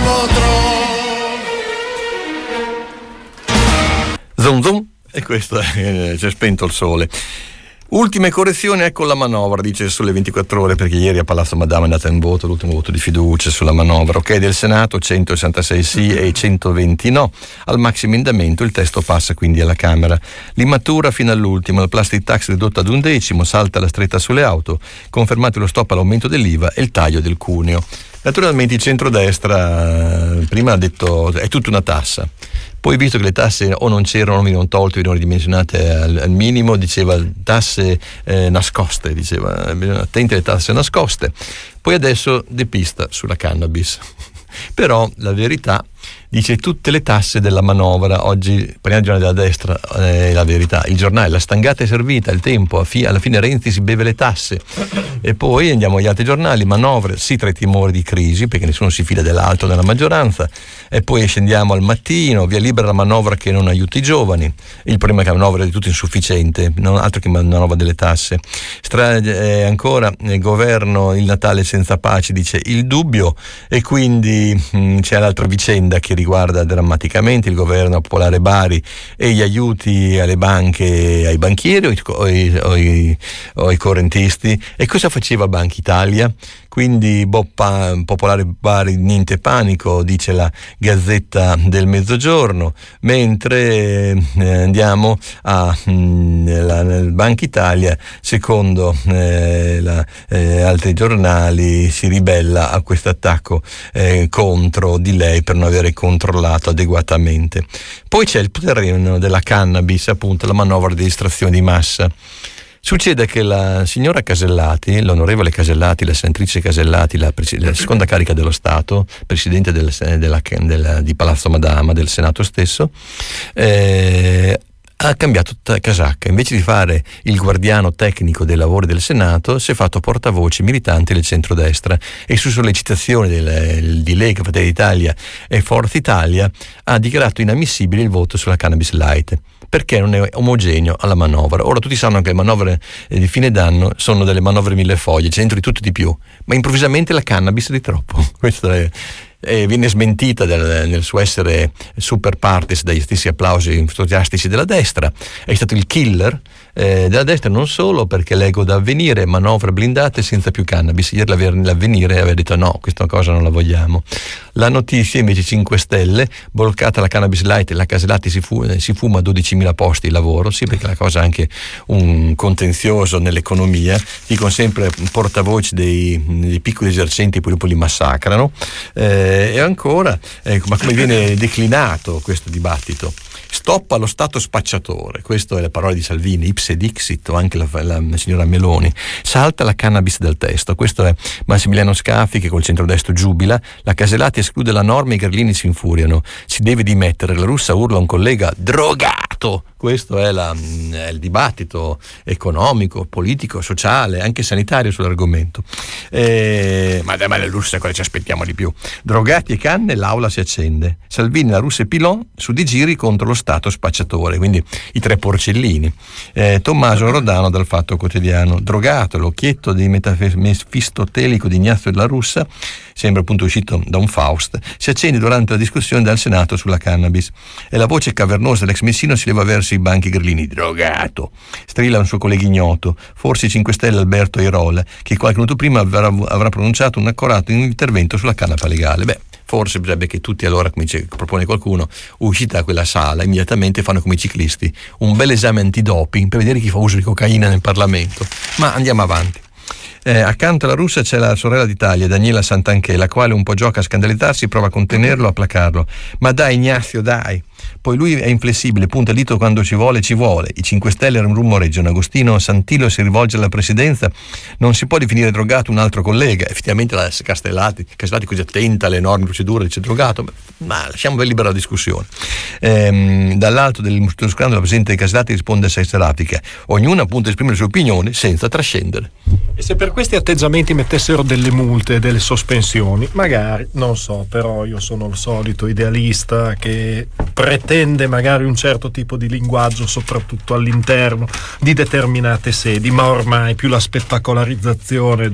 potrò. Zoom zoom, e questo è, c'è spento il sole. Ultime correzioni, ecco la manovra, dice Sole 24 Ore, perché ieri a Palazzo Madama è andata in voto l'ultimo voto di fiducia sulla manovra. Ok, del Senato 166 sì e 120 no. Al maximendamento il testo passa quindi alla Camera. L'immatura fino all'ultimo, la plastic tax ridotta ad 1/10, salta la stretta sulle auto, confermato lo stop all'aumento dell'IVA e il taglio del cuneo. Naturalmente il centrodestra prima ha detto è tutta una tassa. Poi, visto che le tasse o non c'erano, venivano tolte, venivano ridimensionate al minimo, diceva tasse nascoste, diceva attenti alle tasse nascoste. Poi adesso depista sulla cannabis. Però la verità dice tutte le tasse della manovra. Oggi prendiamo il giornale della destra, la verità, il giornale, la stangata è servita, il Tempo, alla fine Renzi si beve le tasse. E poi andiamo agli altri giornali, manovre, sì, tra i timori di crisi, perché nessuno si fida dell'altro nella maggioranza. E poi scendiamo al Mattino, via libera la manovra che non aiuta i giovani. Il problema è che la manovra è di tutto insufficiente, non altro che manovra delle tasse. Ancora il governo, il Natale senza pace, dice il dubbio, e quindi c'è l'altra vicenda che riguarda drammaticamente il governo popolare Bari e gli aiuti alle banche, ai banchieri o ai correntisti. E cosa faceva Banca Italia? Quindi popolare Bari, niente panico, dice la Gazzetta del Mezzogiorno, mentre andiamo a Banca Italia, secondo altri giornali, si ribella a questo attacco contro di lei per non avere controllato adeguatamente. Poi c'è il terreno della cannabis, appunto la manovra di distrazione di massa. Succede che la signora Casellati, l'onorevole Casellati, la senatrice Casellati, la seconda carica dello Stato, presidente di Palazzo Madama, del Senato stesso, ha cambiato tutta casacca. Invece di fare il guardiano tecnico dei lavori del Senato, si è fatto portavoce militante del centrodestra e su sollecitazione di Lega, Fratelli d'Italia e Forza Italia ha dichiarato inammissibile il voto sulla cannabis light, perché non è omogeneo alla manovra. Ora tutti sanno che le manovre di fine d'anno sono delle manovre millefoglie, c'è dentro di tutto di più, ma improvvisamente la cannabis è di troppo. Questo viene smentita nel suo essere super partes dagli stessi applausi entusiastici della destra. È stato il killer della destra, non solo perché leggo da Avvenire manovre blindate senza più cannabis. Ieri l'Avvenire aveva detto no, questa cosa non la vogliamo. La notizia invece 5 Stelle, bloccata la cannabis light, la Casellati si fuma 12.000 posti di lavoro, sì, perché la cosa ha anche un contenzioso nell'economia, dicono sempre portavoce dei piccoli esercenti, poi dopo li massacrano. E ancora, ma come viene declinato questo dibattito? Stop allo Stato spacciatore, queste è le parole di Salvini, ipse dixit, o anche la signora Meloni. Salta la cannabis dal testo, questo è Massimiliano Scaffi che col centrodestra giubila, la Casellati esclude la norma e i grillini si infuriano, si deve dimettere, la Russa urla a un collega drogato. Questo è il dibattito economico, politico, sociale, anche sanitario sull'argomento. Ma la Russa cosa ci aspettiamo di più? Drogati e canne, l'aula si accende. Salvini, la Russa e Pilon su di giri contro lo Stato spacciatore, quindi i tre porcellini. Tommaso Rodano dal Fatto Quotidiano, drogato, l'occhietto di mefistotelico di Ignazio della Russa, sembra appunto uscito da un Faust, si accende durante la discussione dal Senato sulla cannabis e la voce cavernosa dell'ex Messino si leva verso i banchi grillini. Drogato, strilla un suo collega ignoto, forse 5 Stelle Alberto Airola, che qualche minuto prima avrà pronunciato un accorato intervento sulla canapa legale. Beh, forse bisognerebbe che tutti allora, come propone qualcuno, uscita da quella sala, immediatamente fanno come i ciclisti, un bel esame antidoping per vedere chi fa uso di cocaina nel Parlamento. Ma andiamo avanti. Accanto alla russa c'è la sorella d'Italia, Daniela Santanchè, la quale un po' gioca a scandalizzarsi, prova a contenerlo, a placarlo. Ma dai Ignazio, dai! Poi lui è inflessibile, punta il dito quando ci vuole, i 5 Stelle rumoreggiano, Agostino Santillo si rivolge alla presidenza, non si può definire drogato un altro collega, effettivamente la Casellati così attenta alle enormi procedure, dice drogato, ma lasciamo libera la discussione. Dall'alto del scandalo la presidente Casellati risponde a Sex Raffica, ognuno appunto esprime le sue opinioni senza trascendere. E se per questi atteggiamenti mettessero delle multe, delle sospensioni, magari, non so, però io sono il solito idealista che pretende magari un certo tipo di linguaggio soprattutto all'interno di determinate sedi, ma ormai più la spettacolarizzazione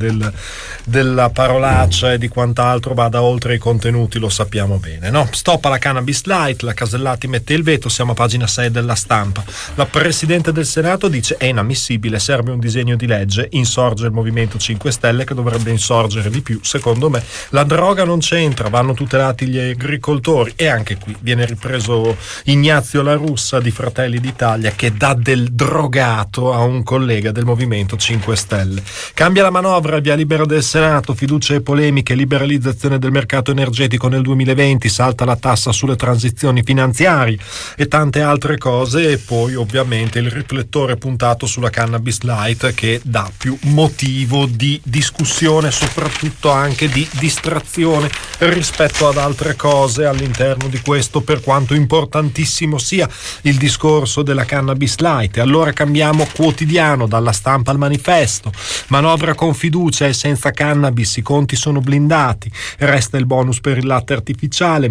della parolaccia e di quant'altro vada oltre i contenuti, lo sappiamo bene, no? Stop alla cannabis light, la Casellati mette il veto, siamo a pagina 6 della Stampa. La Presidente del Senato dice è inammissibile, serve un disegno di legge, insorge il Movimento 5 Stelle che dovrebbe insorgere di più, secondo me. La droga non c'entra, vanno tutelati gli agricoltori, e anche qui viene ripreso Ignazio La Russa di Fratelli d'Italia che dà del drogato a un collega del Movimento 5 Stelle. Cambia la manovra, via libera del Senato, fiducia e polemiche, liberalizzazione del mercato energetico nel 2020, salta la tassa sulle transizioni finanziarie e tante altre cose, e poi ovviamente il riflettore puntato sulla cannabis light che dà più motivo di discussione, soprattutto anche di distrazione rispetto ad altre cose all'interno di questo, per quanto importantissimo sia il discorso della cannabis light. Allora cambiamo quotidiano, dalla Stampa al Manifesto, manovra con fiducia e senza cannabis i conti sono blindati, resta il bonus per il latte artificiale,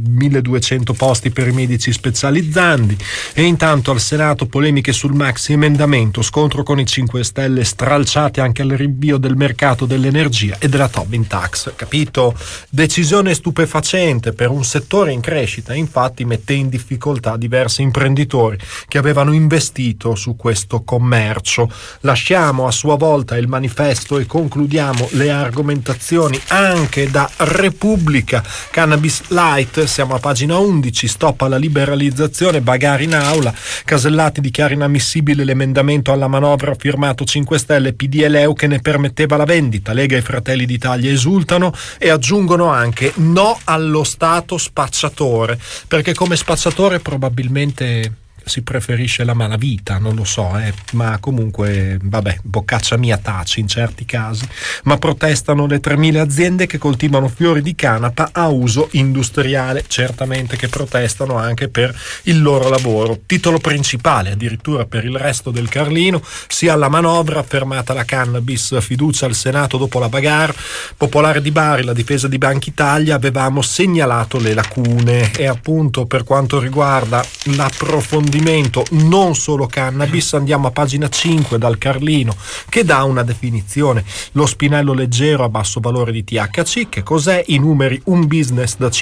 1200 posti per i medici specializzanti, e intanto al Senato polemiche sul maxi emendamento, scontro con i 5 Stelle, stralciati anche al rinvio del mercato dell'energia e della Tobin Tax, capito? Decisione stupefacente per un settore in crescita, infatti mette in difficoltà diversi imprenditori che avevano investito su questo commercio. Lasciamo a sua volta il Manifesto e concludiamo le argomentazioni anche da Repubblica. Cannabis light, siamo a pagina 11, stop alla liberalizzazione, bagarre in aula, Casellati dichiara inammissibile l'emendamento alla manovra firmato 5 Stelle, PD e Leu che ne permetteva la vendita, Lega e Fratelli d'Italia esultano e aggiungono anche no allo Stato spacciatore, perché come spacciatore probabilmente si preferisce la malavita, non lo so, ma comunque vabbè, boccaccia mia taci in certi casi, ma protestano le 3.000 aziende che coltivano fiori di canapa a uso industriale, certamente che protestano anche per il loro lavoro. Titolo principale addirittura per il Resto del Carlino, sia alla manovra, fermata la cannabis, fiducia al Senato dopo la bagarre, Popolare di Bari, la difesa di Banca Italia, avevamo segnalato le lacune, e appunto per quanto riguarda l'approfondimento non solo cannabis andiamo a pagina 5 dal Carlino che dà una definizione: lo spinello leggero a basso valore di THC, che cos'è? I numeri: un business da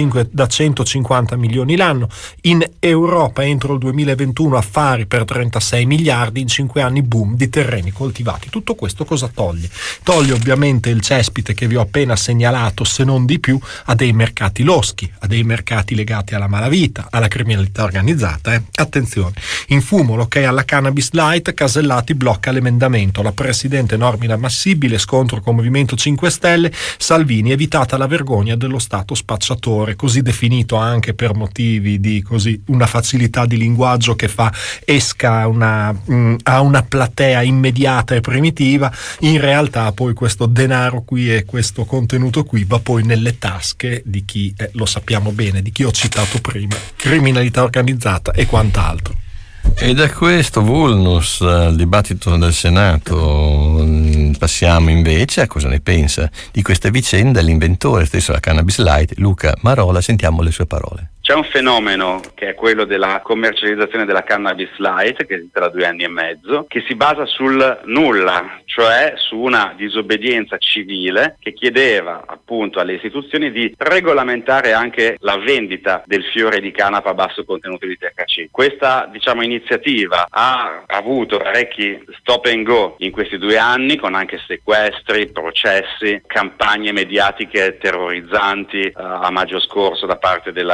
150 milioni l'anno, in Europa entro il 2021 affari per 36 miliardi, in 5 anni boom di terreni coltivati. Tutto questo cosa toglie? Toglie ovviamente il cespite che vi ho appena segnalato, se non di più, a dei mercati loschi, a dei mercati legati alla malavita, alla criminalità organizzata. Attenzione, in fumo l'ok alla cannabis light, Casellati blocca l'emendamento, la Presidente norma inammissibile, scontro con Movimento 5 Stelle, Salvini evitata la vergogna dello Stato spacciatore, così definito anche per motivi di così una facilità di linguaggio che fa esca a una platea immediata e primitiva. In realtà poi questo denaro qui e questo contenuto qui va poi nelle tasche di chi, lo sappiamo bene, di chi ho citato prima, criminalità organizzata e quant'altro. E da questo vulnus al dibattito del Senato passiamo invece a cosa ne pensa di questa vicenda l'inventore stesso della cannabis light, Luca Marola. Sentiamo le sue parole. C'è un fenomeno che è quello della commercializzazione della cannabis light, che esiste da 2 anni e mezzo, che si basa sul nulla, cioè su una disobbedienza civile che chiedeva appunto alle istituzioni di regolamentare anche la vendita del fiore di canapa a basso contenuto di THC. Questa, iniziativa ha avuto parecchi stop and go in questi 2 anni, con anche sequestri, processi, campagne mediatiche terrorizzanti a maggio scorso da parte della destra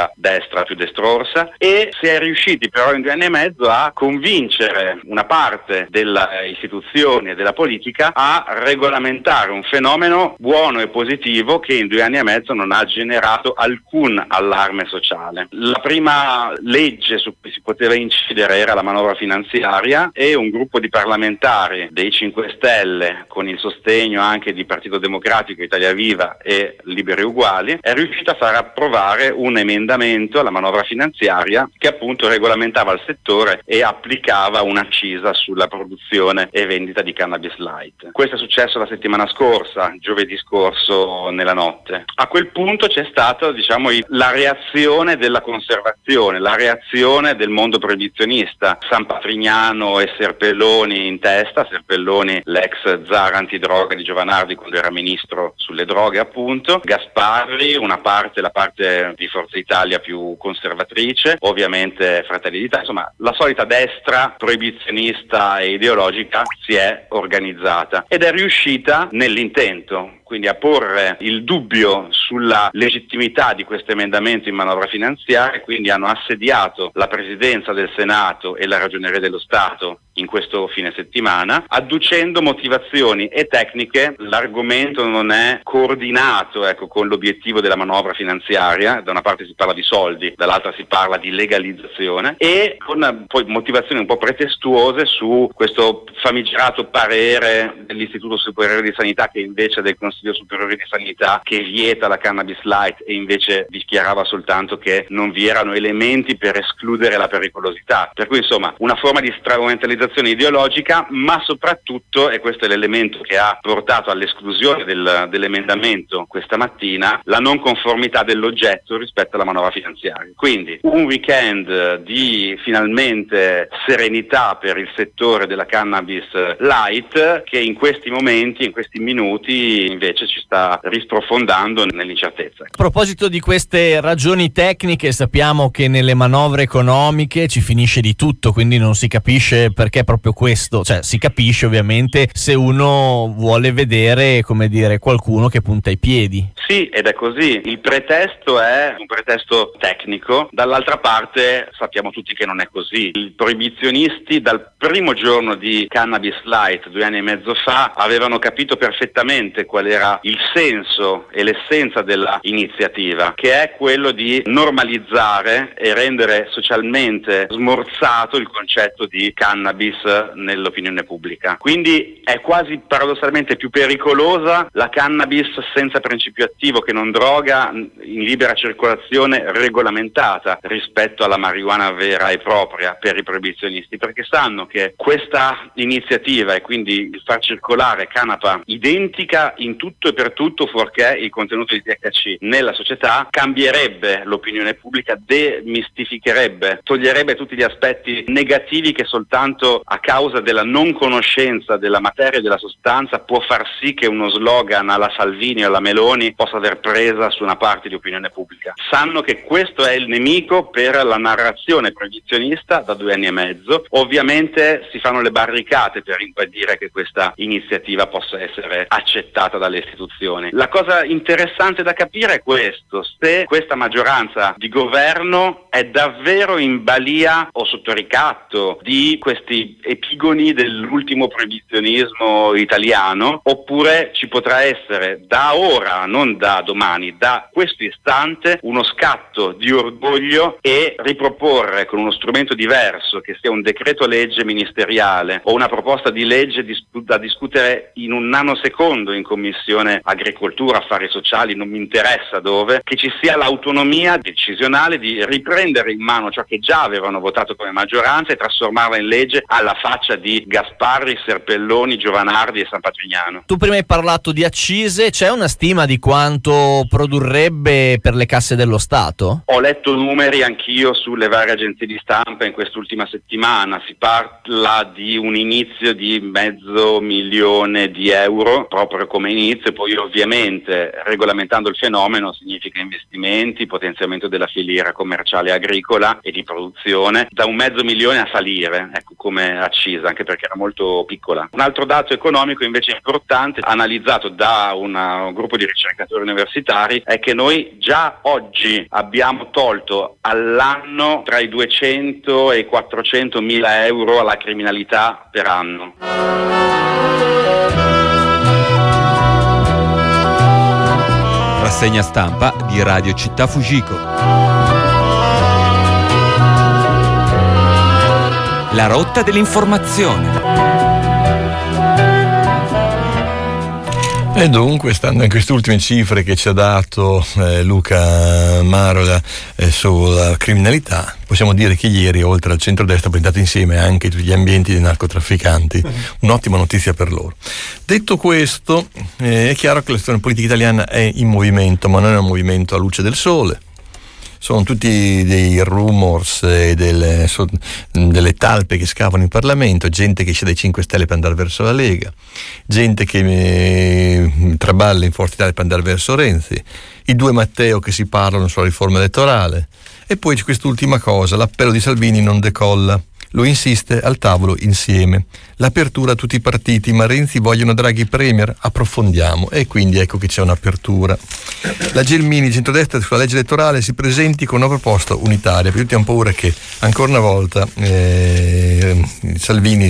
destra più destrorsa, e si è riusciti però in 2 anni e mezzo a convincere una parte delle istituzioni e della politica a regolamentare un fenomeno buono e positivo che in 2 anni e mezzo non ha generato alcun allarme sociale. La prima legge su cui si poteva incidere era la manovra finanziaria, e un gruppo di parlamentari dei 5 Stelle, con il sostegno anche di Partito Democratico, Italia Viva e Liberi Uguali, è riuscito a far approvare un emendamento alla manovra finanziaria che appunto regolamentava il settore e applicava un'accisa sulla produzione e vendita di cannabis light. Questo è successo la settimana scorsa, giovedì scorso nella notte. A quel punto c'è stata, la reazione della conservazione, la reazione del mondo proibizionista. San Patrignano e Serpelloni in testa, Serpelloni l'ex zar antidroga di Giovanardi quando era ministro sulle droghe appunto, Gasparri la parte di Forza Italia più conservatrice, ovviamente Fratelli d'Italia, insomma la solita destra proibizionista e ideologica si è organizzata ed è riuscita nell'intento, quindi a porre il dubbio sulla legittimità di questo emendamento in manovra finanziaria, quindi hanno assediato la Presidenza del Senato e la Ragioneria dello Stato in questo fine settimana, adducendo motivazioni e tecniche. L'argomento non è coordinato con l'obiettivo della manovra finanziaria, da una parte si parla di soldi, dall'altra si parla di legalizzazione, e con poi motivazioni un po' pretestuose su questo famigerato parere dell'Istituto Superiore di Sanità, che invece del Consiglio Superiore di Sanità, che vieta la cannabis light e invece dichiarava soltanto che non vi erano elementi per escludere la pericolosità. Per cui insomma una forma di strumentalizzazione ideologica, ma soprattutto, e questo è l'elemento che ha portato all'esclusione dell'emendamento questa mattina, la non conformità dell'oggetto rispetto alla manovra finanziaria. Quindi un weekend di finalmente serenità per il settore della cannabis light, che in questi momenti, in questi minuti invece ci sta risprofondando nell'incertezza. A proposito di queste ragioni tecniche, sappiamo che nelle manovre economiche ci finisce di tutto, quindi non si capisce perché proprio questo, cioè si capisce ovviamente se uno vuole vedere, come dire, qualcuno che punta i piedi. Sì, ed è così. Il pretesto è un pretesto tecnico, dall'altra parte sappiamo tutti che non è così. I proibizionisti dal primo giorno di Cannabis Light 2 anni e mezzo fa avevano capito perfettamente qual era il senso e l'essenza della iniziativa, che è quello di normalizzare e rendere socialmente smorzato il concetto di cannabis nell'opinione pubblica. Quindi è quasi paradossalmente più pericolosa la cannabis senza principio attivo, che non droga, in libera circolazione regolamentata, rispetto alla marijuana vera e propria per i proibizionisti, perché sanno che questa iniziativa, e quindi il far circolare canapa identica in tutto e per tutto fuorché il contenuto di THC nella società, cambierebbe l'opinione pubblica, demistificherebbe, toglierebbe tutti gli aspetti negativi che soltanto a causa della non conoscenza della materia e della sostanza può far sì che uno slogan alla Salvini o alla Meloni possa aver presa su una parte di opinione pubblica. Sanno che questo è il nemico per la narrazione proibizionista da 2 anni e mezzo. Ovviamente si fanno le barricate per impedire che questa iniziativa possa essere accettata dalle istituzioni. La cosa interessante da capire è questo: se questa maggioranza di governo è davvero in balia o sotto ricatto di questi epigoni dell'ultimo proibizionismo italiano, oppure ci potrà essere da ora, non da domani, da questo istante, uno scatto di orgoglio e riproporre con uno strumento diverso, che sia un decreto legge ministeriale o una proposta di legge da discutere in un nanosecondo in Commissione Agricoltura, Affari Sociali, non mi interessa dove, che ci sia l'autonomia decisionale di riprendere in mano ciò che già avevano votato come maggioranza e trasformarla in legge alla faccia di Gasparri, Serpelloni, Giovanardi e San Patrignano. Tu prima hai parlato di accise, c'è una stima di quanto produrrebbe per le casse dello Stato? Ho letto numeri anch'io sulle varie agenzie di stampa in quest'ultima settimana, si parla di un inizio di $500,000 di euro proprio come inizio, poi ovviamente regolamentando il fenomeno significa investimenti, potenziamento della filiera commerciale agricola e di produzione, da $500,000 a salire, ecco, come accisa, anche perché era molto piccola. Un altro dato economico invece importante, analizzato da un gruppo di ricercatori ricercatori universitari è che noi già oggi abbiamo tolto all'anno tra i 200 e i 400 mila euro alla criminalità per anno. Rassegna stampa di Radio Città Fujiko. La rotta dell'informazione. E dunque, stando in queste ultime cifre che ci ha dato Luca Marola sulla criminalità, possiamo dire che ieri, oltre al centrodestra, ha portato insieme anche tutti gli ambienti dei narcotrafficanti. Un'ottima notizia per loro. Detto questo, è chiaro che la situazione politica italiana è in movimento, ma non è un movimento a luce del sole. Sono tutti dei rumors e delle talpe che scavano in Parlamento, gente che esce dai 5 Stelle per andare verso la Lega, gente che traballa in Forza Italia per andare verso Renzi, i due Matteo che si parlano sulla riforma elettorale, e poi c'è quest'ultima cosa: l'appello di Salvini non decolla. Lo insiste al tavolo insieme. L'apertura a tutti i partiti, ma Renzi vogliono Draghi Premier? Approfondiamo. E quindi ecco che c'è un'apertura. La Gelmini, centrodestra, sulla legge elettorale si presenti con una proposta unitaria, perché tutti hanno paura che ancora una volta Salvini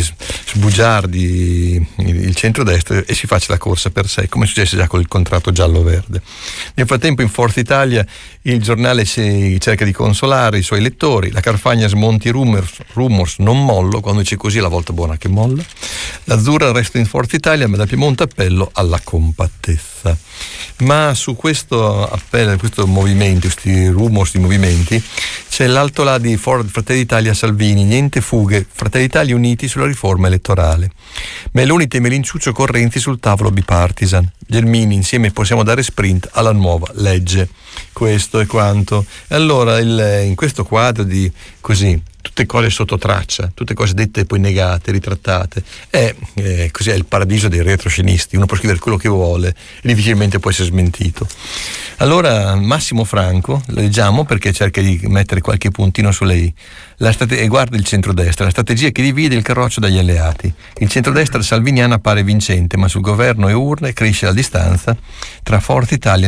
sbugiardi il centrodestra e si faccia la corsa per sé, come è successo già con il contratto giallo-verde. Nel frattempo in Forza Italia il giornale cerca di consolare i suoi lettori, la Carfagna smonti rumors non mollo, quando c'è così la volta buona che molla. L'Azzurra resta in Forza Italia, ma da Piemonte appello alla compattezza. Ma su questo appello, questo movimento, questi rumors di movimenti, c'è l'alto là di Fratelli d'Italia Salvini, niente fughe, Fratelli d'Italia uniti sulla riforma elettorale. Meloni teme l'inciuccio con Renzi sul tavolo bipartisan. Gelmini, insieme possiamo dare sprint alla nuova legge. Questo è quanto. Allora, in questo quadro di così, tutte cose sotto traccia, tutte cose dette e poi negate, ritrattate, così è il paradiso dei retroscenisti. Uno può scrivere quello che vuole e difficilmente può essere smentito. Allora Massimo Franco, lo leggiamo perché cerca di mettere qualche puntino sulle i. E guarda il centrodestra, la strategia che divide il carroccio dagli alleati. Il centrodestra salviniana appare vincente, ma sul governo e urne cresce la distanza tra Forza Italia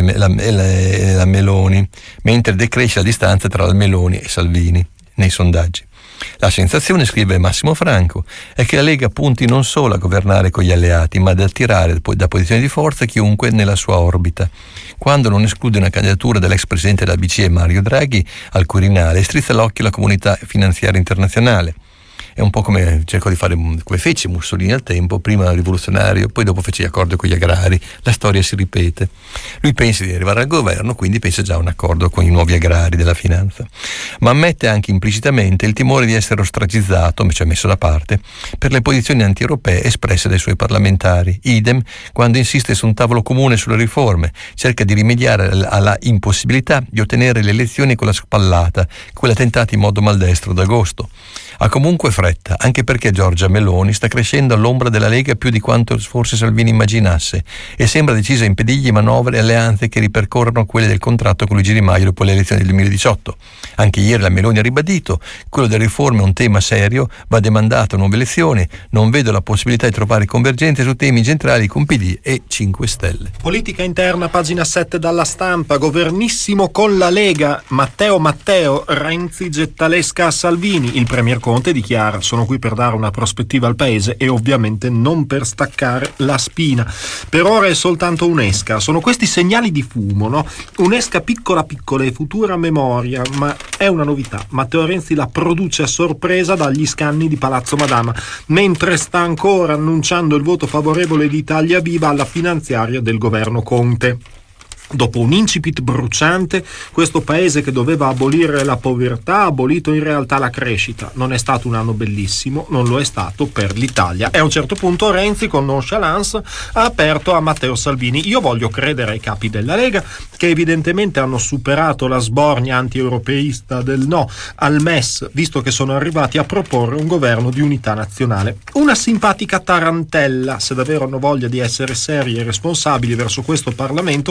e la Meloni, mentre decresce la distanza tra la Meloni e Salvini nei sondaggi. La sensazione, scrive Massimo Franco, è che la Lega punti non solo a governare con gli alleati, ma ad attirare da posizioni di forza chiunque nella sua orbita. Quando non esclude una candidatura dell'ex presidente della BCE Mario Draghi al Quirinale, strizza l'occhio alla comunità finanziaria internazionale. È un po' come cercò di fare, come fece Mussolini al tempo, prima rivoluzionario, poi dopo fece gli accordi con gli agrari. La storia si ripete. Lui pensa di arrivare al governo, quindi pensa già a un accordo con i nuovi agrari della finanza. Ma ammette anche implicitamente il timore di essere ostracizzato, cioè messo da parte, per le posizioni anti-europee espresse dai suoi parlamentari. Idem quando insiste su un tavolo comune sulle riforme, cerca di rimediare alla impossibilità di ottenere le elezioni con la spallata, quella tentata in modo maldestro ad agosto. Ha comunque fretta, anche perché Giorgia Meloni sta crescendo all'ombra della Lega più di quanto forse Salvini immaginasse e sembra decisa a impedirgli manovre e alleanze che ripercorrono quelle del contratto con Luigi Di Maio dopo le elezioni del 2018. Anche ieri la Meloni ha ribadito: quello delle riforme è un tema serio, va demandata a nuove elezioni, non vedo la possibilità di trovare convergenze su temi centrali con PD e 5 Stelle. Politica interna, pagina 7 dalla Stampa, governissimo con la Lega, Matteo, Renzi getta l'esca a Salvini, il premier Conte dichiara: sono qui per dare una prospettiva al paese e ovviamente non per staccare la spina. Per ora è soltanto un'esca, sono questi segnali di fumo, no? Un'esca piccola e futura memoria, ma è una novità. Matteo Renzi la produce a sorpresa dagli scanni di Palazzo Madama, mentre sta ancora annunciando il voto favorevole di Italia Viva alla finanziaria del governo Conte. Dopo un incipit bruciante, questo paese che doveva abolire la povertà ha abolito in realtà la crescita. Non è stato un anno bellissimo, non lo è stato per l'Italia. E a un certo punto Renzi, con nonchalance, ha aperto a Matteo Salvini. Io voglio credere ai capi della Lega, che evidentemente hanno superato la sbornia anti-europeista del no al MES, visto che sono arrivati a proporre un governo di unità nazionale. Una simpatica tarantella, se davvero hanno voglia di essere seri e responsabili verso questo Parlamento,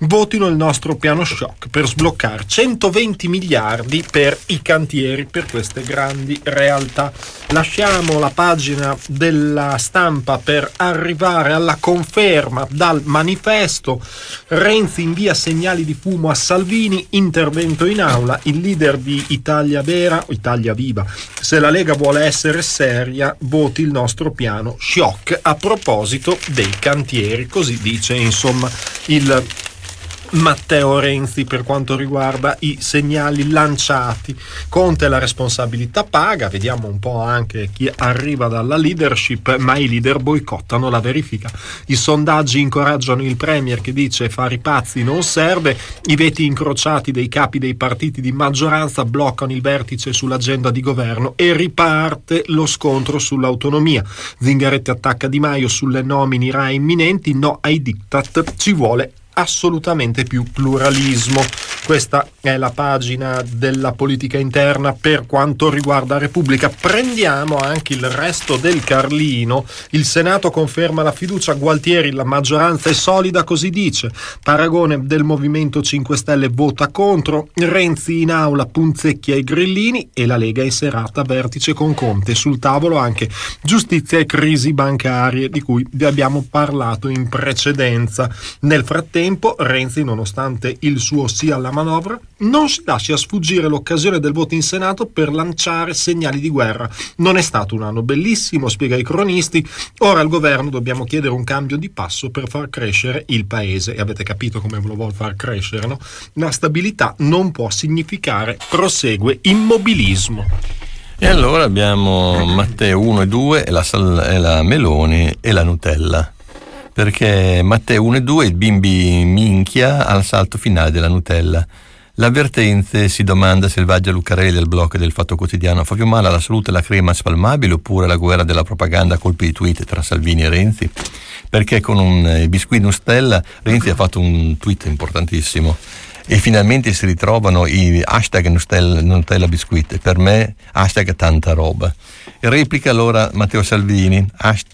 votino il nostro piano shock per sbloccare 120 miliardi per i cantieri, per queste grandi realtà. Lasciamo la pagina della Stampa per arrivare alla conferma dal Manifesto. Renzi invia segnali di fumo a Salvini, intervento in aula, il leader di Italia Viva. Se la Lega vuole essere seria, voti il nostro piano shock a proposito dei cantieri, così dice insomma il Matteo Renzi per quanto riguarda i segnali lanciati. Conte la responsabilità paga, vediamo un po' anche chi arriva dalla leadership, ma i leader boicottano la verifica. I sondaggi incoraggiano il premier che dice fare i pazzi non serve, i veti incrociati dei capi dei partiti di maggioranza bloccano il vertice sull'agenda di governo e riparte lo scontro sull'autonomia. Zingaretti attacca Di Maio sulle nomine Rai imminenti, no ai diktat, ci vuole assolutamente più pluralismo. Questa è la pagina della politica interna per quanto riguarda Repubblica. Prendiamo anche il resto del Carlino. Il Senato conferma la fiducia a Gualtieri, la maggioranza è solida, così dice. Paragone del Movimento 5 Stelle vota contro, Renzi in aula punzecchia i grillini e la Lega in serata vertice con Conte. Sul tavolo anche giustizia e crisi bancarie di cui vi abbiamo parlato in precedenza. Nel frattempo Renzi, nonostante il suo sì alla manovra, non si lascia sfuggire l'occasione del voto in Senato per lanciare segnali di guerra. Non è stato un anno bellissimo, spiega i cronisti, ora al governo dobbiamo chiedere un cambio di passo per far crescere il paese. E avete capito come ve lo vuol far crescere, no? La stabilità non può significare, prosegue, immobilismo. E allora abbiamo Matteo 1 e 2 e la Meloni e la Nutella. Perché Matteo 1 e 2 il bimbi minchia al salto finale della Nutella. L'avvertenze si domanda Selvaggia Lucarelli del blog del Fatto Quotidiano: fa più male alla salute la crema spalmabile oppure la guerra della propaganda a colpi di tweet tra Salvini e Renzi? Perché con un biscuit Nutella Renzi ha fatto un tweet importantissimo e finalmente si ritrovano i hashtag Nutella biscuit, per me hashtag tanta roba. E replica allora Matteo Salvini: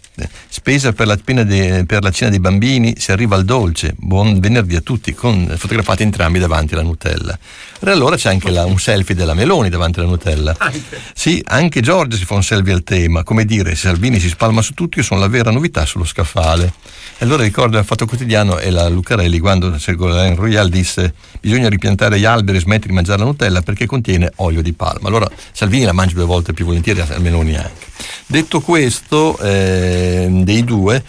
spesa per la cena dei bambini, si arriva al dolce, buon venerdì a tutti, con fotografati entrambi davanti alla Nutella. E allora c'è anche un selfie della Meloni davanti alla Nutella. Sì, anche Giorgia si fa un selfie al tema, come dire, se Salvini si spalma su tutti, io sono la vera novità sullo scaffale. E allora ricordo il Fatto Quotidiano e la Lucarelli quando Ségolène Royal disse: bisogna ripiantare gli alberi e smettere di mangiare la Nutella perché contiene olio di palma. Allora Salvini la mangia 2 volte più volentieri, a Meloni anche. Detto questo, dei due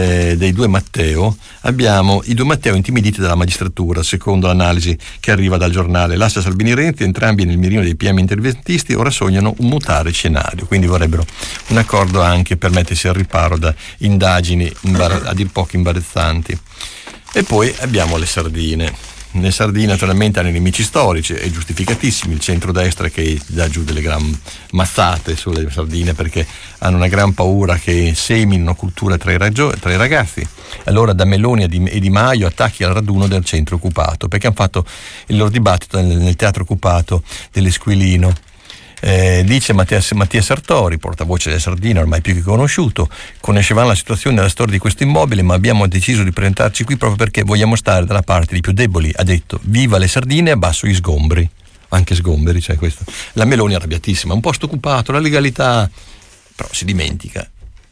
Matteo, abbiamo i 2 Matteo intimiditi dalla magistratura, secondo l'analisi che arriva dal giornale. L'asse Salvini-Renzi, entrambi nel mirino dei PM interventisti, ora sognano un mutare scenario, quindi vorrebbero un accordo anche per mettersi al riparo da indagini a dir poco imbarazzanti. E poi abbiamo le sardine. Le sardine naturalmente hanno nemici storici e giustificatissimi, il centrodestra che dà giù delle gran mazzate sulle sardine perché hanno una gran paura che seminino cultura tra i ragazzi. Allora da Meloni e Di Maio attacchi al raduno del centro occupato, perché hanno fatto il loro dibattito nel teatro occupato dell'Esquilino. Dice Mattia Sartori, portavoce delle sardine ormai più che conosciuto: conoscevamo la situazione della storia di questo immobile ma abbiamo deciso di presentarci qui proprio perché vogliamo stare dalla parte dei più deboli. Ha detto: viva le sardine e abbasso gli sgombri. Anche sgomberi c'è questo. La Meloni è arrabbiatissima, un posto occupato, la legalità, però si dimentica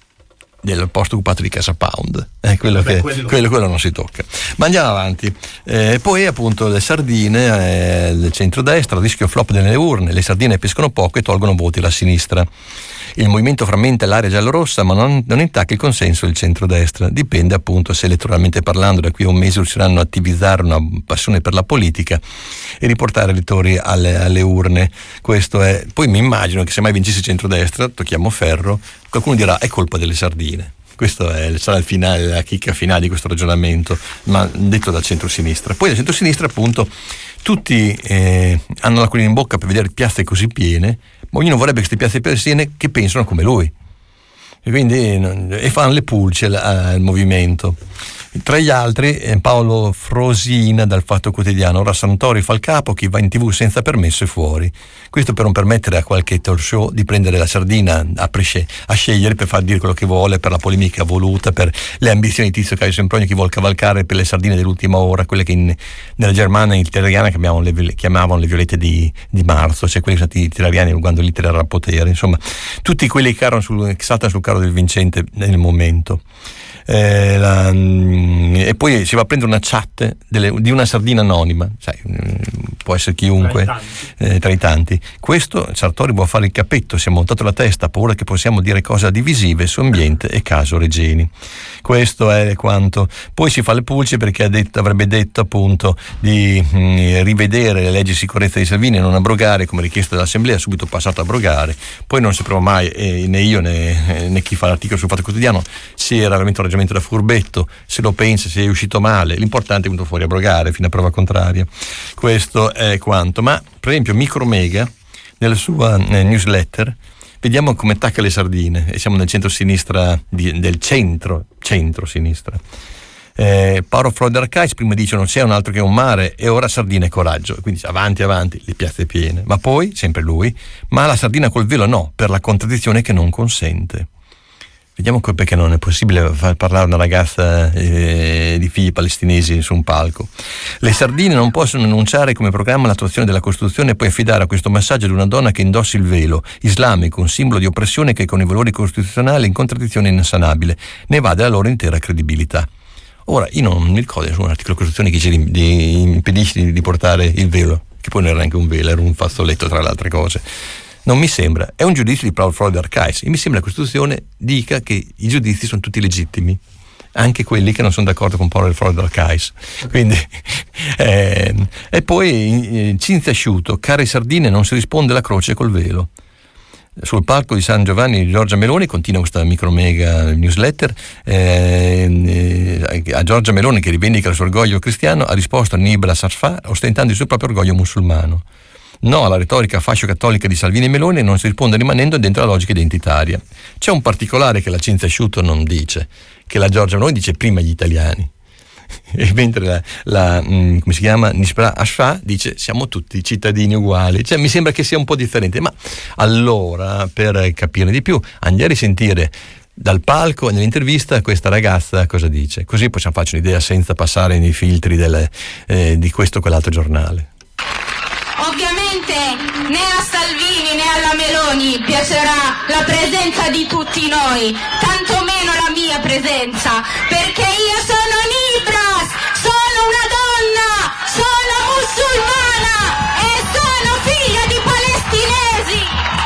del posto occupato di Casa Pound, quello non si tocca. Ma andiamo avanti. Poi appunto le sardine del centrodestra, rischio flop delle urne, le sardine pescano poco e tolgono voti alla sinistra. Il movimento frammenta l'area giallorossa ma non intacca il consenso del centrodestra. Dipende appunto se elettoralmente parlando da qui a un mese riusciranno a attivizzare una passione per la politica e riportare elettori alle urne. Questo è. Poi mi immagino che se mai vincesse il centrodestra, tocchiamo ferro, qualcuno dirà è colpa delle sardine. Questo sarà il finale, la chicca finale di questo ragionamento, ma detto dal centro-sinistra. Poi dal centro-sinistra appunto tutti hanno l'acquolina in bocca per vedere piazze così piene, ma ognuno vorrebbe queste piazze piene che pensano come lui. E quindi fanno le pulce al movimento. Tra gli altri Paolo Frosina dal Fatto Quotidiano: ora Santori fa il capo, chi va in TV senza permesso è fuori. Questo per non permettere a qualche talk show di prendere la sardina a scegliere per far dire quello che vuole, per la polemica voluta, per le ambizioni di Tizio Caio Sempronio, chi vuol cavalcare per le sardine dell'ultima ora, quelle che nella Germania hitleriana chiamavano le violette di marzo, cioè quelli che sono stati hitleriani quando Hitler era al potere, insomma tutti quelli che saltano sul carro del vincente nel momento. E poi si va a prendere una chat di una sardina anonima, sai, può essere chiunque tra i tanti. Questo Sartori vuole fare il cappetto, si è montato la testa, ha paura che possiamo dire cose divisive su ambiente e caso Regeni. Questo è quanto. Poi si fa le pulce perché avrebbe detto appunto di rivedere le leggi di sicurezza di Salvini e non abrogare come richiesto dall'Assemblea, subito passato a abrogare. Poi non sapremo mai, né io né chi fa l'articolo sul Fatto Quotidiano, se era veramente un ragionamento da furbetto, se lo pensa, se è uscito male. L'importante è venuto fuori abrogare fino a prova contraria. Questo è quanto. Ma per esempio Micromega nella sua newsletter vediamo come attacca le sardine, e siamo nel centro-sinistra del centro-sinistra. Paolo Freude-Archais prima dice non c'è un altro che un mare e ora sardine e coraggio, quindi avanti, le piazze piene. Ma poi, sempre lui, ma la sardina col velo no, per la contraddizione che non consente. Vediamo perché non è possibile far parlare una ragazza di figli palestinesi su un palco. Le sardine non possono annunciare come programma l'attuazione della Costituzione e poi affidare a questo messaggio ad una donna che indossi il velo islamico, un simbolo di oppressione che con i valori costituzionali è in contraddizione insanabile, ne va della loro intera credibilità. Ora, io non mi ricordo nessun articolo della Costituzione che ci impedisce di portare il velo, che poi non era neanche un velo, era un fazzoletto tra le altre cose. Non mi sembra, è un giudizio di Paolo Freude-Archais, e mi sembra che la Costituzione dica che i giudizi sono tutti legittimi, anche quelli che non sono d'accordo con Paolo Freude-Archais. Quindi, e poi Cinzia Asciuto, care sardine, non si risponde alla croce col velo. Sul palco di San Giovanni di Giorgia Meloni, continua questa Micromega newsletter, a Giorgia Meloni, che rivendica il suo orgoglio cristiano, ha risposto a Nibla Sarfà ostentando il suo proprio orgoglio musulmano. No alla retorica fascio-cattolica di Salvini e Meloni, non si risponde rimanendo dentro la logica identitaria. C'è un particolare che la Cinzia Asciuto non dice, che la Giorgia Meloni dice prima gli italiani, e mentre la come si chiama, Nibla Sarfà dice siamo tutti cittadini uguali. Cioè, mi sembra che sia un po' differente, ma allora, per capire di più, andiamo a risentire dal palco nell'intervista questa ragazza cosa dice, così possiamo farci un'idea senza passare nei filtri di questo o quell'altro giornale. Ovviamente né a Salvini né alla Meloni piacerà la presenza di tutti noi, tantomeno la mia presenza, perché io sono Nibras, sono una donna, sono musulmana e sono figlia di palestinesi.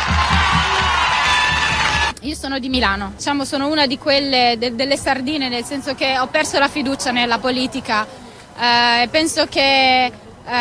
Io sono di Milano, diciamo, sono una di quelle delle sardine, nel senso che ho perso la fiducia nella politica e penso che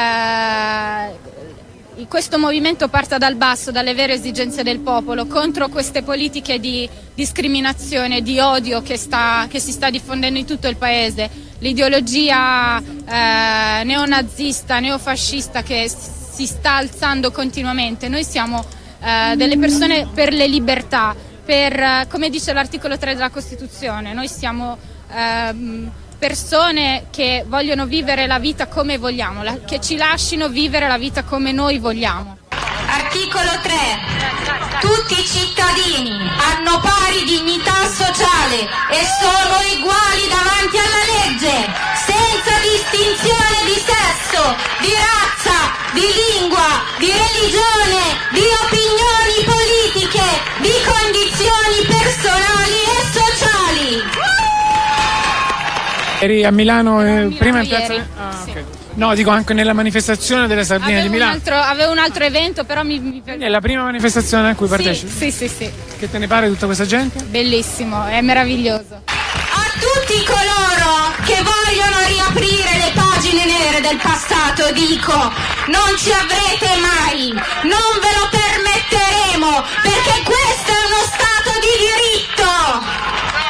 questo movimento parta dal basso, dalle vere esigenze del popolo, contro queste politiche di discriminazione, di odio che si sta diffondendo in tutto il paese, l'ideologia neonazista, neofascista che si sta alzando continuamente. Noi siamo delle persone per le libertà, come dice l'articolo 3 della Costituzione, noi siamo persone che vogliono vivere la vita come vogliamo, che ci lascino vivere la vita come noi vogliamo. Articolo 3. Tutti i cittadini hanno pari dignità sociale e sono uguali davanti alla legge, senza distinzione di sesso, di razza, di lingua, di religione, di opinioni politiche, di condizioni personali e sociali. Eri a Milano prima in piazza? Sì. Okay. No, dico anche nella manifestazione delle sardine di Milano. Avevo un altro evento, però mi... È la prima manifestazione a cui partecipi? Sì. Che te ne pare tutta questa gente? Bellissimo, è meraviglioso. A tutti coloro che vogliono riaprire le pagine nere del passato dico, non ci avrete mai, non ve lo permetteremo, perché questo è uno stato di diritto.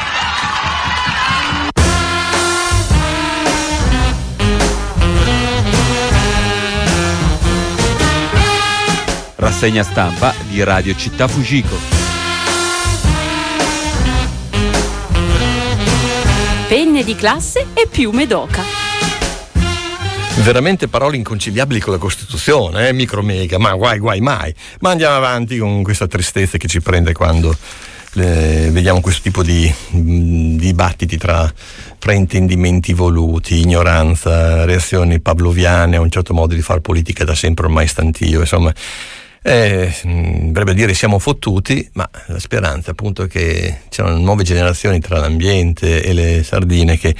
Rassegna stampa di Radio Città Fugico. Pegne fine di classe e piume d'oca. Veramente parole inconciliabili con la Costituzione, micromega, ma guai mai. Ma andiamo avanti con questa tristezza che ci prende quando vediamo questo tipo di dibattiti tra fraintendimenti voluti, ignoranza, reazioni pavloviane a un certo modo di fare politica da sempre ormai stantio, insomma. Dovrebbe dire siamo fottuti, ma la speranza appunto è che c'erano nuove generazioni tra l'ambiente e le sardine che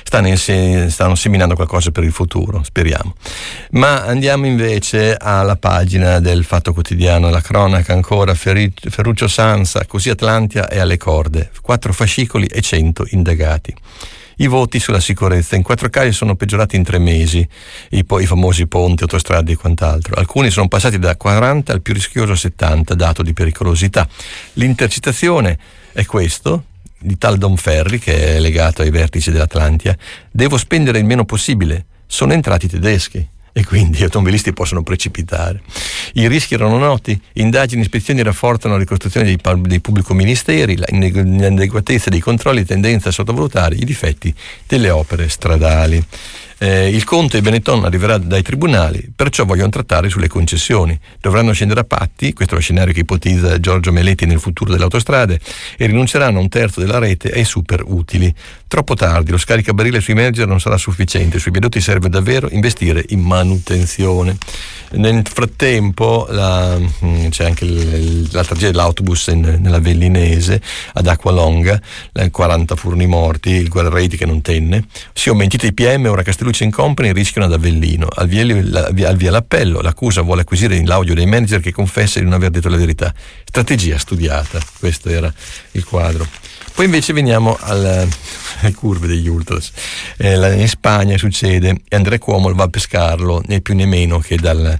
stanno seminando qualcosa per il futuro, speriamo. Ma andiamo invece alla pagina del Fatto Quotidiano, la cronaca ancora, Ferruccio Sansa, così Atlantia è alle corde, 4 fascicoli e 100 indagati. I voti sulla sicurezza in 4 casi sono peggiorati in 3 mesi, i famosi ponti, autostrade e quant'altro. Alcuni sono passati da 40 al più rischioso 70, dato di pericolosità. L'intercettazione è questo, di tal Don Ferri, che è legato ai vertici dell'Atlantia: devo spendere il meno possibile, sono entrati i tedeschi e quindi gli automobilisti possono precipitare. I rischi erano noti, indagini e ispezioni rafforzano la ricostruzione dei pubblico ministeri, l'inadeguatezza dei controlli, tendenza a sottovalutare i difetti delle opere stradali. Il Conte e Benetton arriverà dai tribunali, perciò vogliono trattare sulle concessioni. Dovranno scendere a patti, questo è lo scenario che ipotizza Giorgio Meletti nel futuro delle autostrade, e rinunceranno a un terzo della rete ai super utili. Troppo tardi, lo scaricabarile sui merger non sarà sufficiente, sui viadotti serve davvero investire in manutenzione. Nel frattempo c'è anche la tragedia dell'autobus nella Vellinese, ad Acqualonga, 40 furono morti, il guardraiti che non tenne. Si sono mentiti i PM, ora Castellucci Company rischiano ad Avellino. Al via l'appello, l'accusa vuole acquisire l'audio dei manager che confessa di non aver detto la verità. Strategia studiata, questo era il quadro. Poi invece veniamo alle curve degli ultras. In Spagna succede, e Andrea Cuomo va a pescarlo né più né meno che dallo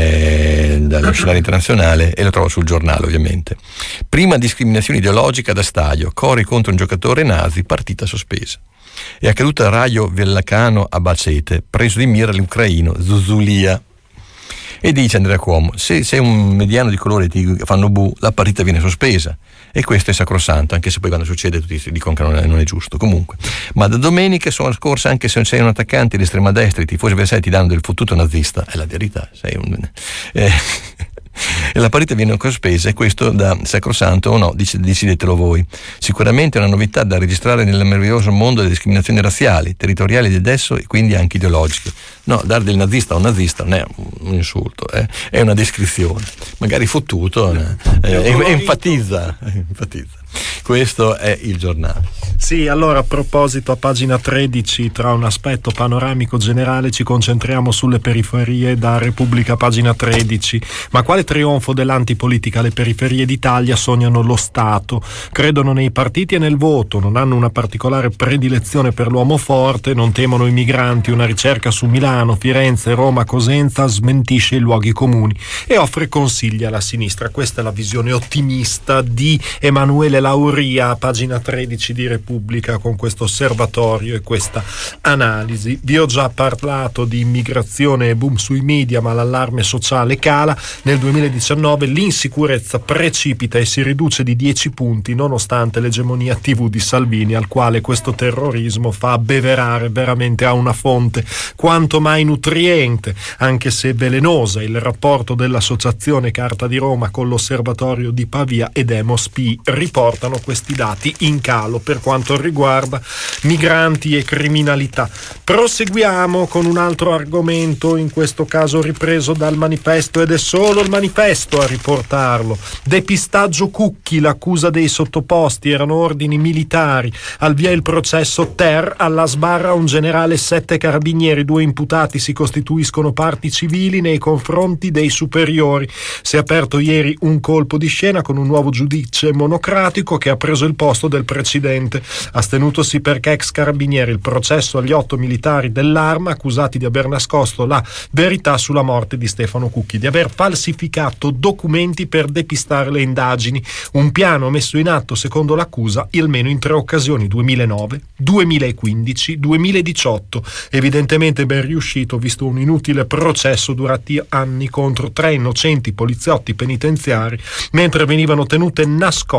scenario internazionale, e lo trovo sul Giornale ovviamente. Prima discriminazione ideologica da stadio, cori contro un giocatore nazi, partita sospesa. È accaduto a Raio Vallecano a Bacete, preso di mira l'ucraino Zuzulia. E dice Andrea Cuomo: se sei un mediano di colore e ti fanno bu, la partita viene sospesa. E questo è sacrosanto, anche se poi quando succede tutti dicono che non è giusto. Comunque, ma da domenica sono scorsa, anche se non sei un attaccante di estrema destra, i tifosi avversari ti danno del fottuto nazista, è la verità, sei un e la partita viene sospesa, e questo da sacrosanto o no, decidetelo voi. Sicuramente è una novità da registrare nel meraviglioso mondo delle discriminazioni razziali, territoriali di adesso, e quindi anche ideologiche. No, dare del nazista a un nazista non è un insulto, è una descrizione, magari fottuto, enfatizza. Questo è il Giornale. Sì, allora a proposito, a pagina 13, tra un aspetto panoramico generale ci concentriamo sulle periferie. Da Repubblica, pagina 13. Ma quale trionfo dell'antipolitica? Le periferie d'Italia sognano lo Stato, credono nei partiti e nel voto, non hanno una particolare predilezione per l'uomo forte, non temono i migranti. Una ricerca su Milano, Firenze, Roma, Cosenza smentisce i luoghi comuni e offre consigli alla sinistra. Questa è la visione ottimista di Emanuele Lauria, pagina 13 di Repubblica, con questo osservatorio e questa analisi. Vi ho già parlato di immigrazione e boom sui media, ma l'allarme sociale cala. Nel 2019 l'insicurezza precipita e si riduce di 10 punti nonostante l'egemonia TV di Salvini, al quale questo terrorismo fa abbeverare veramente a una fonte quanto mai nutriente, anche se velenosa. Il rapporto dell'Associazione Carta di Roma con l'osservatorio di Pavia e Demos-P riportano questi dati in calo per quanto riguarda migranti e criminalità. Proseguiamo con un altro argomento, in questo caso ripreso dal Manifesto, ed è solo il Manifesto a riportarlo. Depistaggio Cucchi, l'accusa dei sottoposti, erano ordini militari. Al via il processo Ter, alla sbarra un generale, 7 carabinieri, 2 imputati si costituiscono parti civili nei confronti dei superiori. Si è aperto ieri un colpo di scena con un nuovo giudice monocratico che ha preso il posto del precedente, astenutosi perché ex carabinieri. Il processo agli 8 militari dell'Arma accusati di aver nascosto la verità sulla morte di Stefano Cucchi, di aver falsificato documenti per depistare le indagini, un piano messo in atto secondo l'accusa almeno in 3 occasioni: 2009, 2015, 2018, evidentemente ben riuscito visto un inutile processo durati anni contro 3 innocenti poliziotti penitenziari mentre venivano tenute nascoste le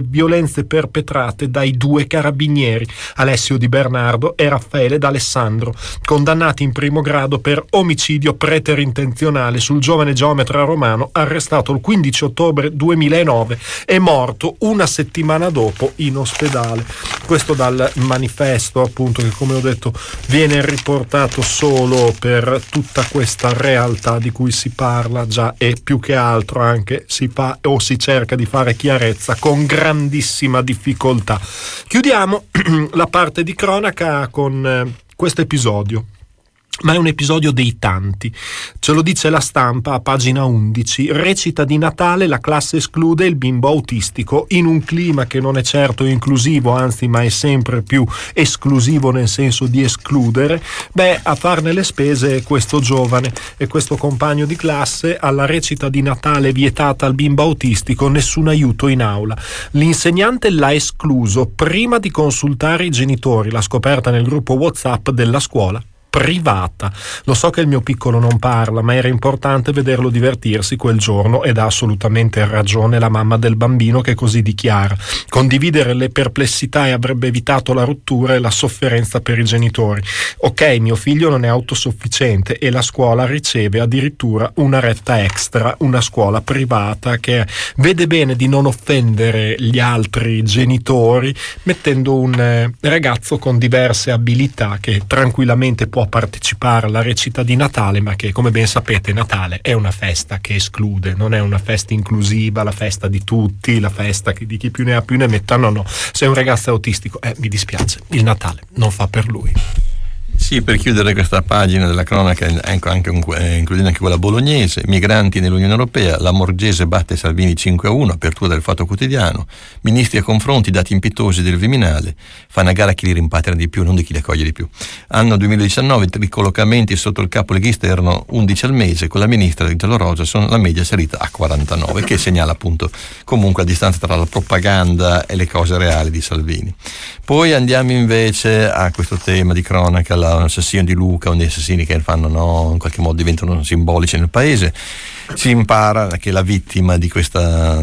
violenze perpetrate dai 2 carabinieri, Alessio Di Bernardo e Raffaele D'Alessandro, condannati in primo grado per omicidio preterintenzionale sul giovane geometra romano arrestato il 15 ottobre 2009 e morto una settimana dopo in ospedale. Questo dal Manifesto, appunto, che come ho detto viene riportato solo per tutta questa realtà di cui si parla già, e più che altro anche si fa o si cerca di fare chiarezza con grandissima difficoltà. Chiudiamo la parte di cronaca con questo episodio. Ma è un episodio dei tanti. Ce lo dice La Stampa a pagina 11. Recita di Natale, la classe esclude il bimbo autistico in un clima che non è certo inclusivo, anzi, ma è sempre più esclusivo nel senso di escludere. A farne le spese è questo giovane e questo compagno di classe. Alla recita di Natale vietata al bimbo autistico, nessun aiuto in aula. L'insegnante l'ha escluso prima di consultare i genitori, l'ha scoperta nel gruppo WhatsApp della scuola privata. Lo so che il mio piccolo non parla, ma era importante vederlo divertirsi quel giorno ed ha assolutamente ragione la mamma del bambino, che così dichiara. Condividere le perplessità e avrebbe evitato la rottura e la sofferenza per i genitori. Ok, mio figlio non è autosufficiente e la scuola riceve addirittura una retta extra, una scuola privata che vede bene di non offendere gli altri genitori, mettendo un ragazzo con diverse abilità che tranquillamente può partecipare alla recita di Natale, ma che, come ben sapete, Natale è una festa che esclude, non è una festa inclusiva, la festa di tutti, la festa di chi più ne ha più ne metta. No, se un ragazzo è autistico, mi dispiace, il Natale non fa per lui. Sì, per chiudere questa pagina della cronaca, includendo anche quella bolognese, migranti nell'Unione Europea, la Morgese batte Salvini 5-1, apertura del Fatto Quotidiano, ministri a confronti, dati impetosi del Viminale, fa una gara a chi li rimpatria di più, non di chi li accoglie di più. Anno 2019, i ricollocamenti sotto il capo leghista erano 11 al mese, con la ministra giallorosa la media salita a 49, che segnala appunto comunque la distanza tra la propaganda e le cose reali di Salvini. Poi andiamo invece a questo tema di cronaca, l'assassino di Luca, uno degli assassini che fanno, in qualche modo diventano simbolici nel paese. Si impara che la vittima di questo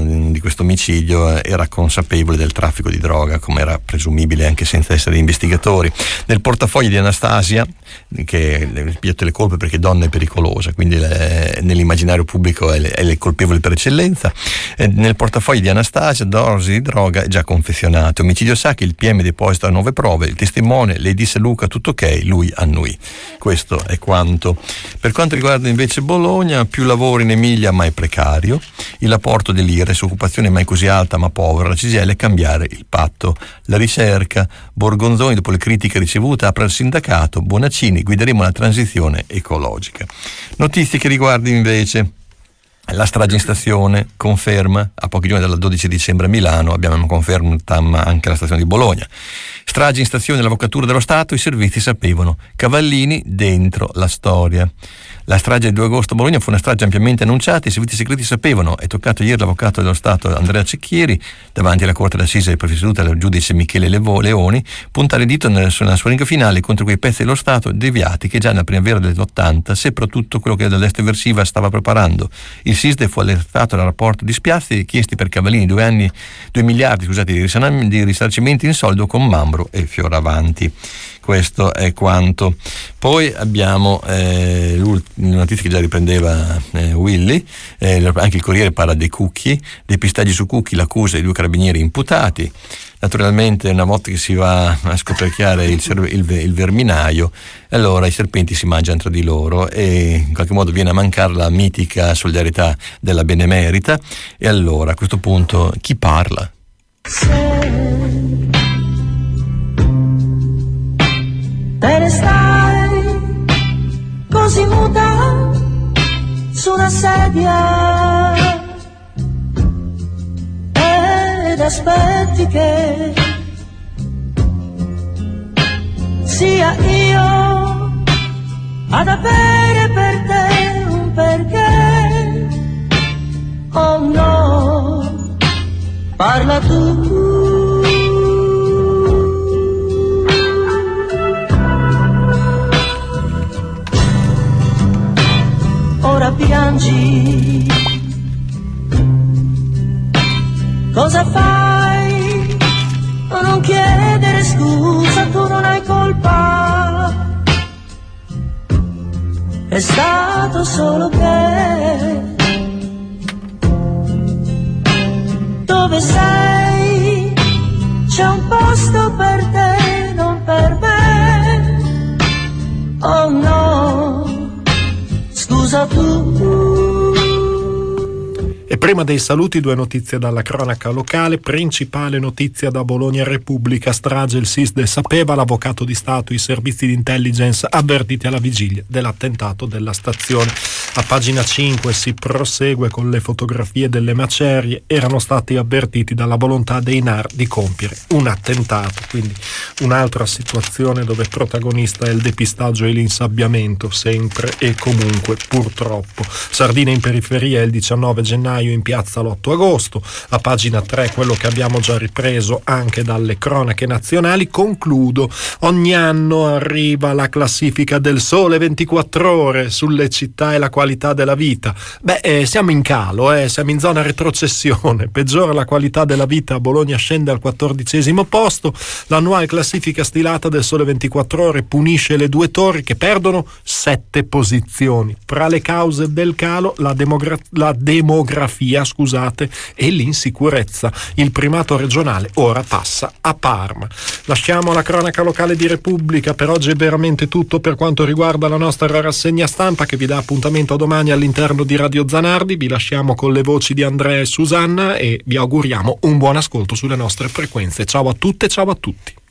omicidio era consapevole del traffico di droga, come era presumibile anche senza essere investigatori. Nel portafoglio di Anastasia, che piglia tutte le colpe perché donna è pericolosa, quindi nell'immaginario pubblico è il colpevole per eccellenza, nel portafoglio di Anastasia dosi di droga è già confezionata. Omicidio sa che il PM deposita 9 prove, il testimone le disse Luca tutto ok, lui annui. Questo è quanto. Per quanto riguarda invece Bologna, più lavoro in Emilia mai precario, il rapporto dell'IRES, occupazione mai così alta ma povera, la CGIL cambiare il patto, la ricerca, Borgonzoni dopo le critiche ricevute apre il sindacato, Bonaccini guideremo la transizione ecologica. Notizie che riguardano invece la strage in stazione, conferma a pochi giorni dal 12 dicembre a Milano, abbiamo conferma anche la stazione di Bologna. Strage in stazione, l'avvocatura dello Stato, i servizi sapevano, Cavallini dentro la storia. La strage del 2 agosto a Bologna fu una strage ampiamente annunciata, i servizi segreti sapevano, è toccato ieri l'avvocato dello Stato Andrea Cecchieri, davanti alla Corte d'Assise presieduta dal giudice Michele Leoni, puntare il dito nella sua lingua finale contro quei pezzi dello Stato deviati che già nella primavera dell'80 seppero tutto quello che dall'est eversiva stava preparando. Il SISDE fu allertato dal rapporto di Spiazzi, richiesti per Cavallini 2 miliardi di risarcimenti in soldo con Mambro e Fioravanti. Questo è quanto. Poi abbiamo una notizia che già riprendeva Willy, anche il Corriere parla dei Cucchi, dei pistaggi su Cucchi, l'accusa dei 2 carabinieri imputati. Naturalmente una volta che si va a scoperchiare il verminaio, allora i serpenti si mangiano tra di loro e in qualche modo viene a mancare la mitica solidarietà della Benemerita. E allora a questo punto chi parla? Te ne stai così muta su una sedia ed aspetti che sia io ad avere per te un perché. Oh no, parla tu. Ora piangi, cosa fai chiedere scusa, tu non hai colpa, è stato solo che dove sei c'è un posto per te, non per me. Oh no, scusa tu. E prima dei saluti 2 notizie dalla cronaca locale. Principale notizia da Bologna Repubblica: strage, il SISDE sapeva, l'avvocato di Stato, i servizi di intelligence avvertiti alla vigilia dell'attentato della stazione. A pagina 5 si prosegue con le fotografie delle macerie, erano stati avvertiti dalla volontà dei NAR di compiere un attentato, quindi un'altra situazione dove protagonista è il depistaggio e l'insabbiamento, sempre e comunque purtroppo. Sardina in periferia il 19 gennaio, in piazza l'8 agosto. A pagina 3 quello che abbiamo già ripreso anche dalle cronache nazionali. Concludo: ogni anno arriva la classifica del Sole 24 Ore sulle città e la qualità della vita. Siamo in calo, siamo in zona retrocessione, peggiora la qualità della vita, Bologna scende al 14° posto. L'annuale classifica stilata del Sole 24 Ore punisce le 2 torri che perdono 7 posizioni. Fra le cause del calo la demografia, e l'insicurezza. Il primato regionale ora passa a Parma. Lasciamo la cronaca locale di Repubblica. Per oggi è veramente tutto per quanto riguarda la nostra rassegna stampa, che vi dà appuntamento a domani all'interno di Radio Zanardi. Vi lasciamo con le voci di Andrea e Susanna e vi auguriamo un buon ascolto sulle nostre frequenze. Ciao a tutte, ciao a tutti.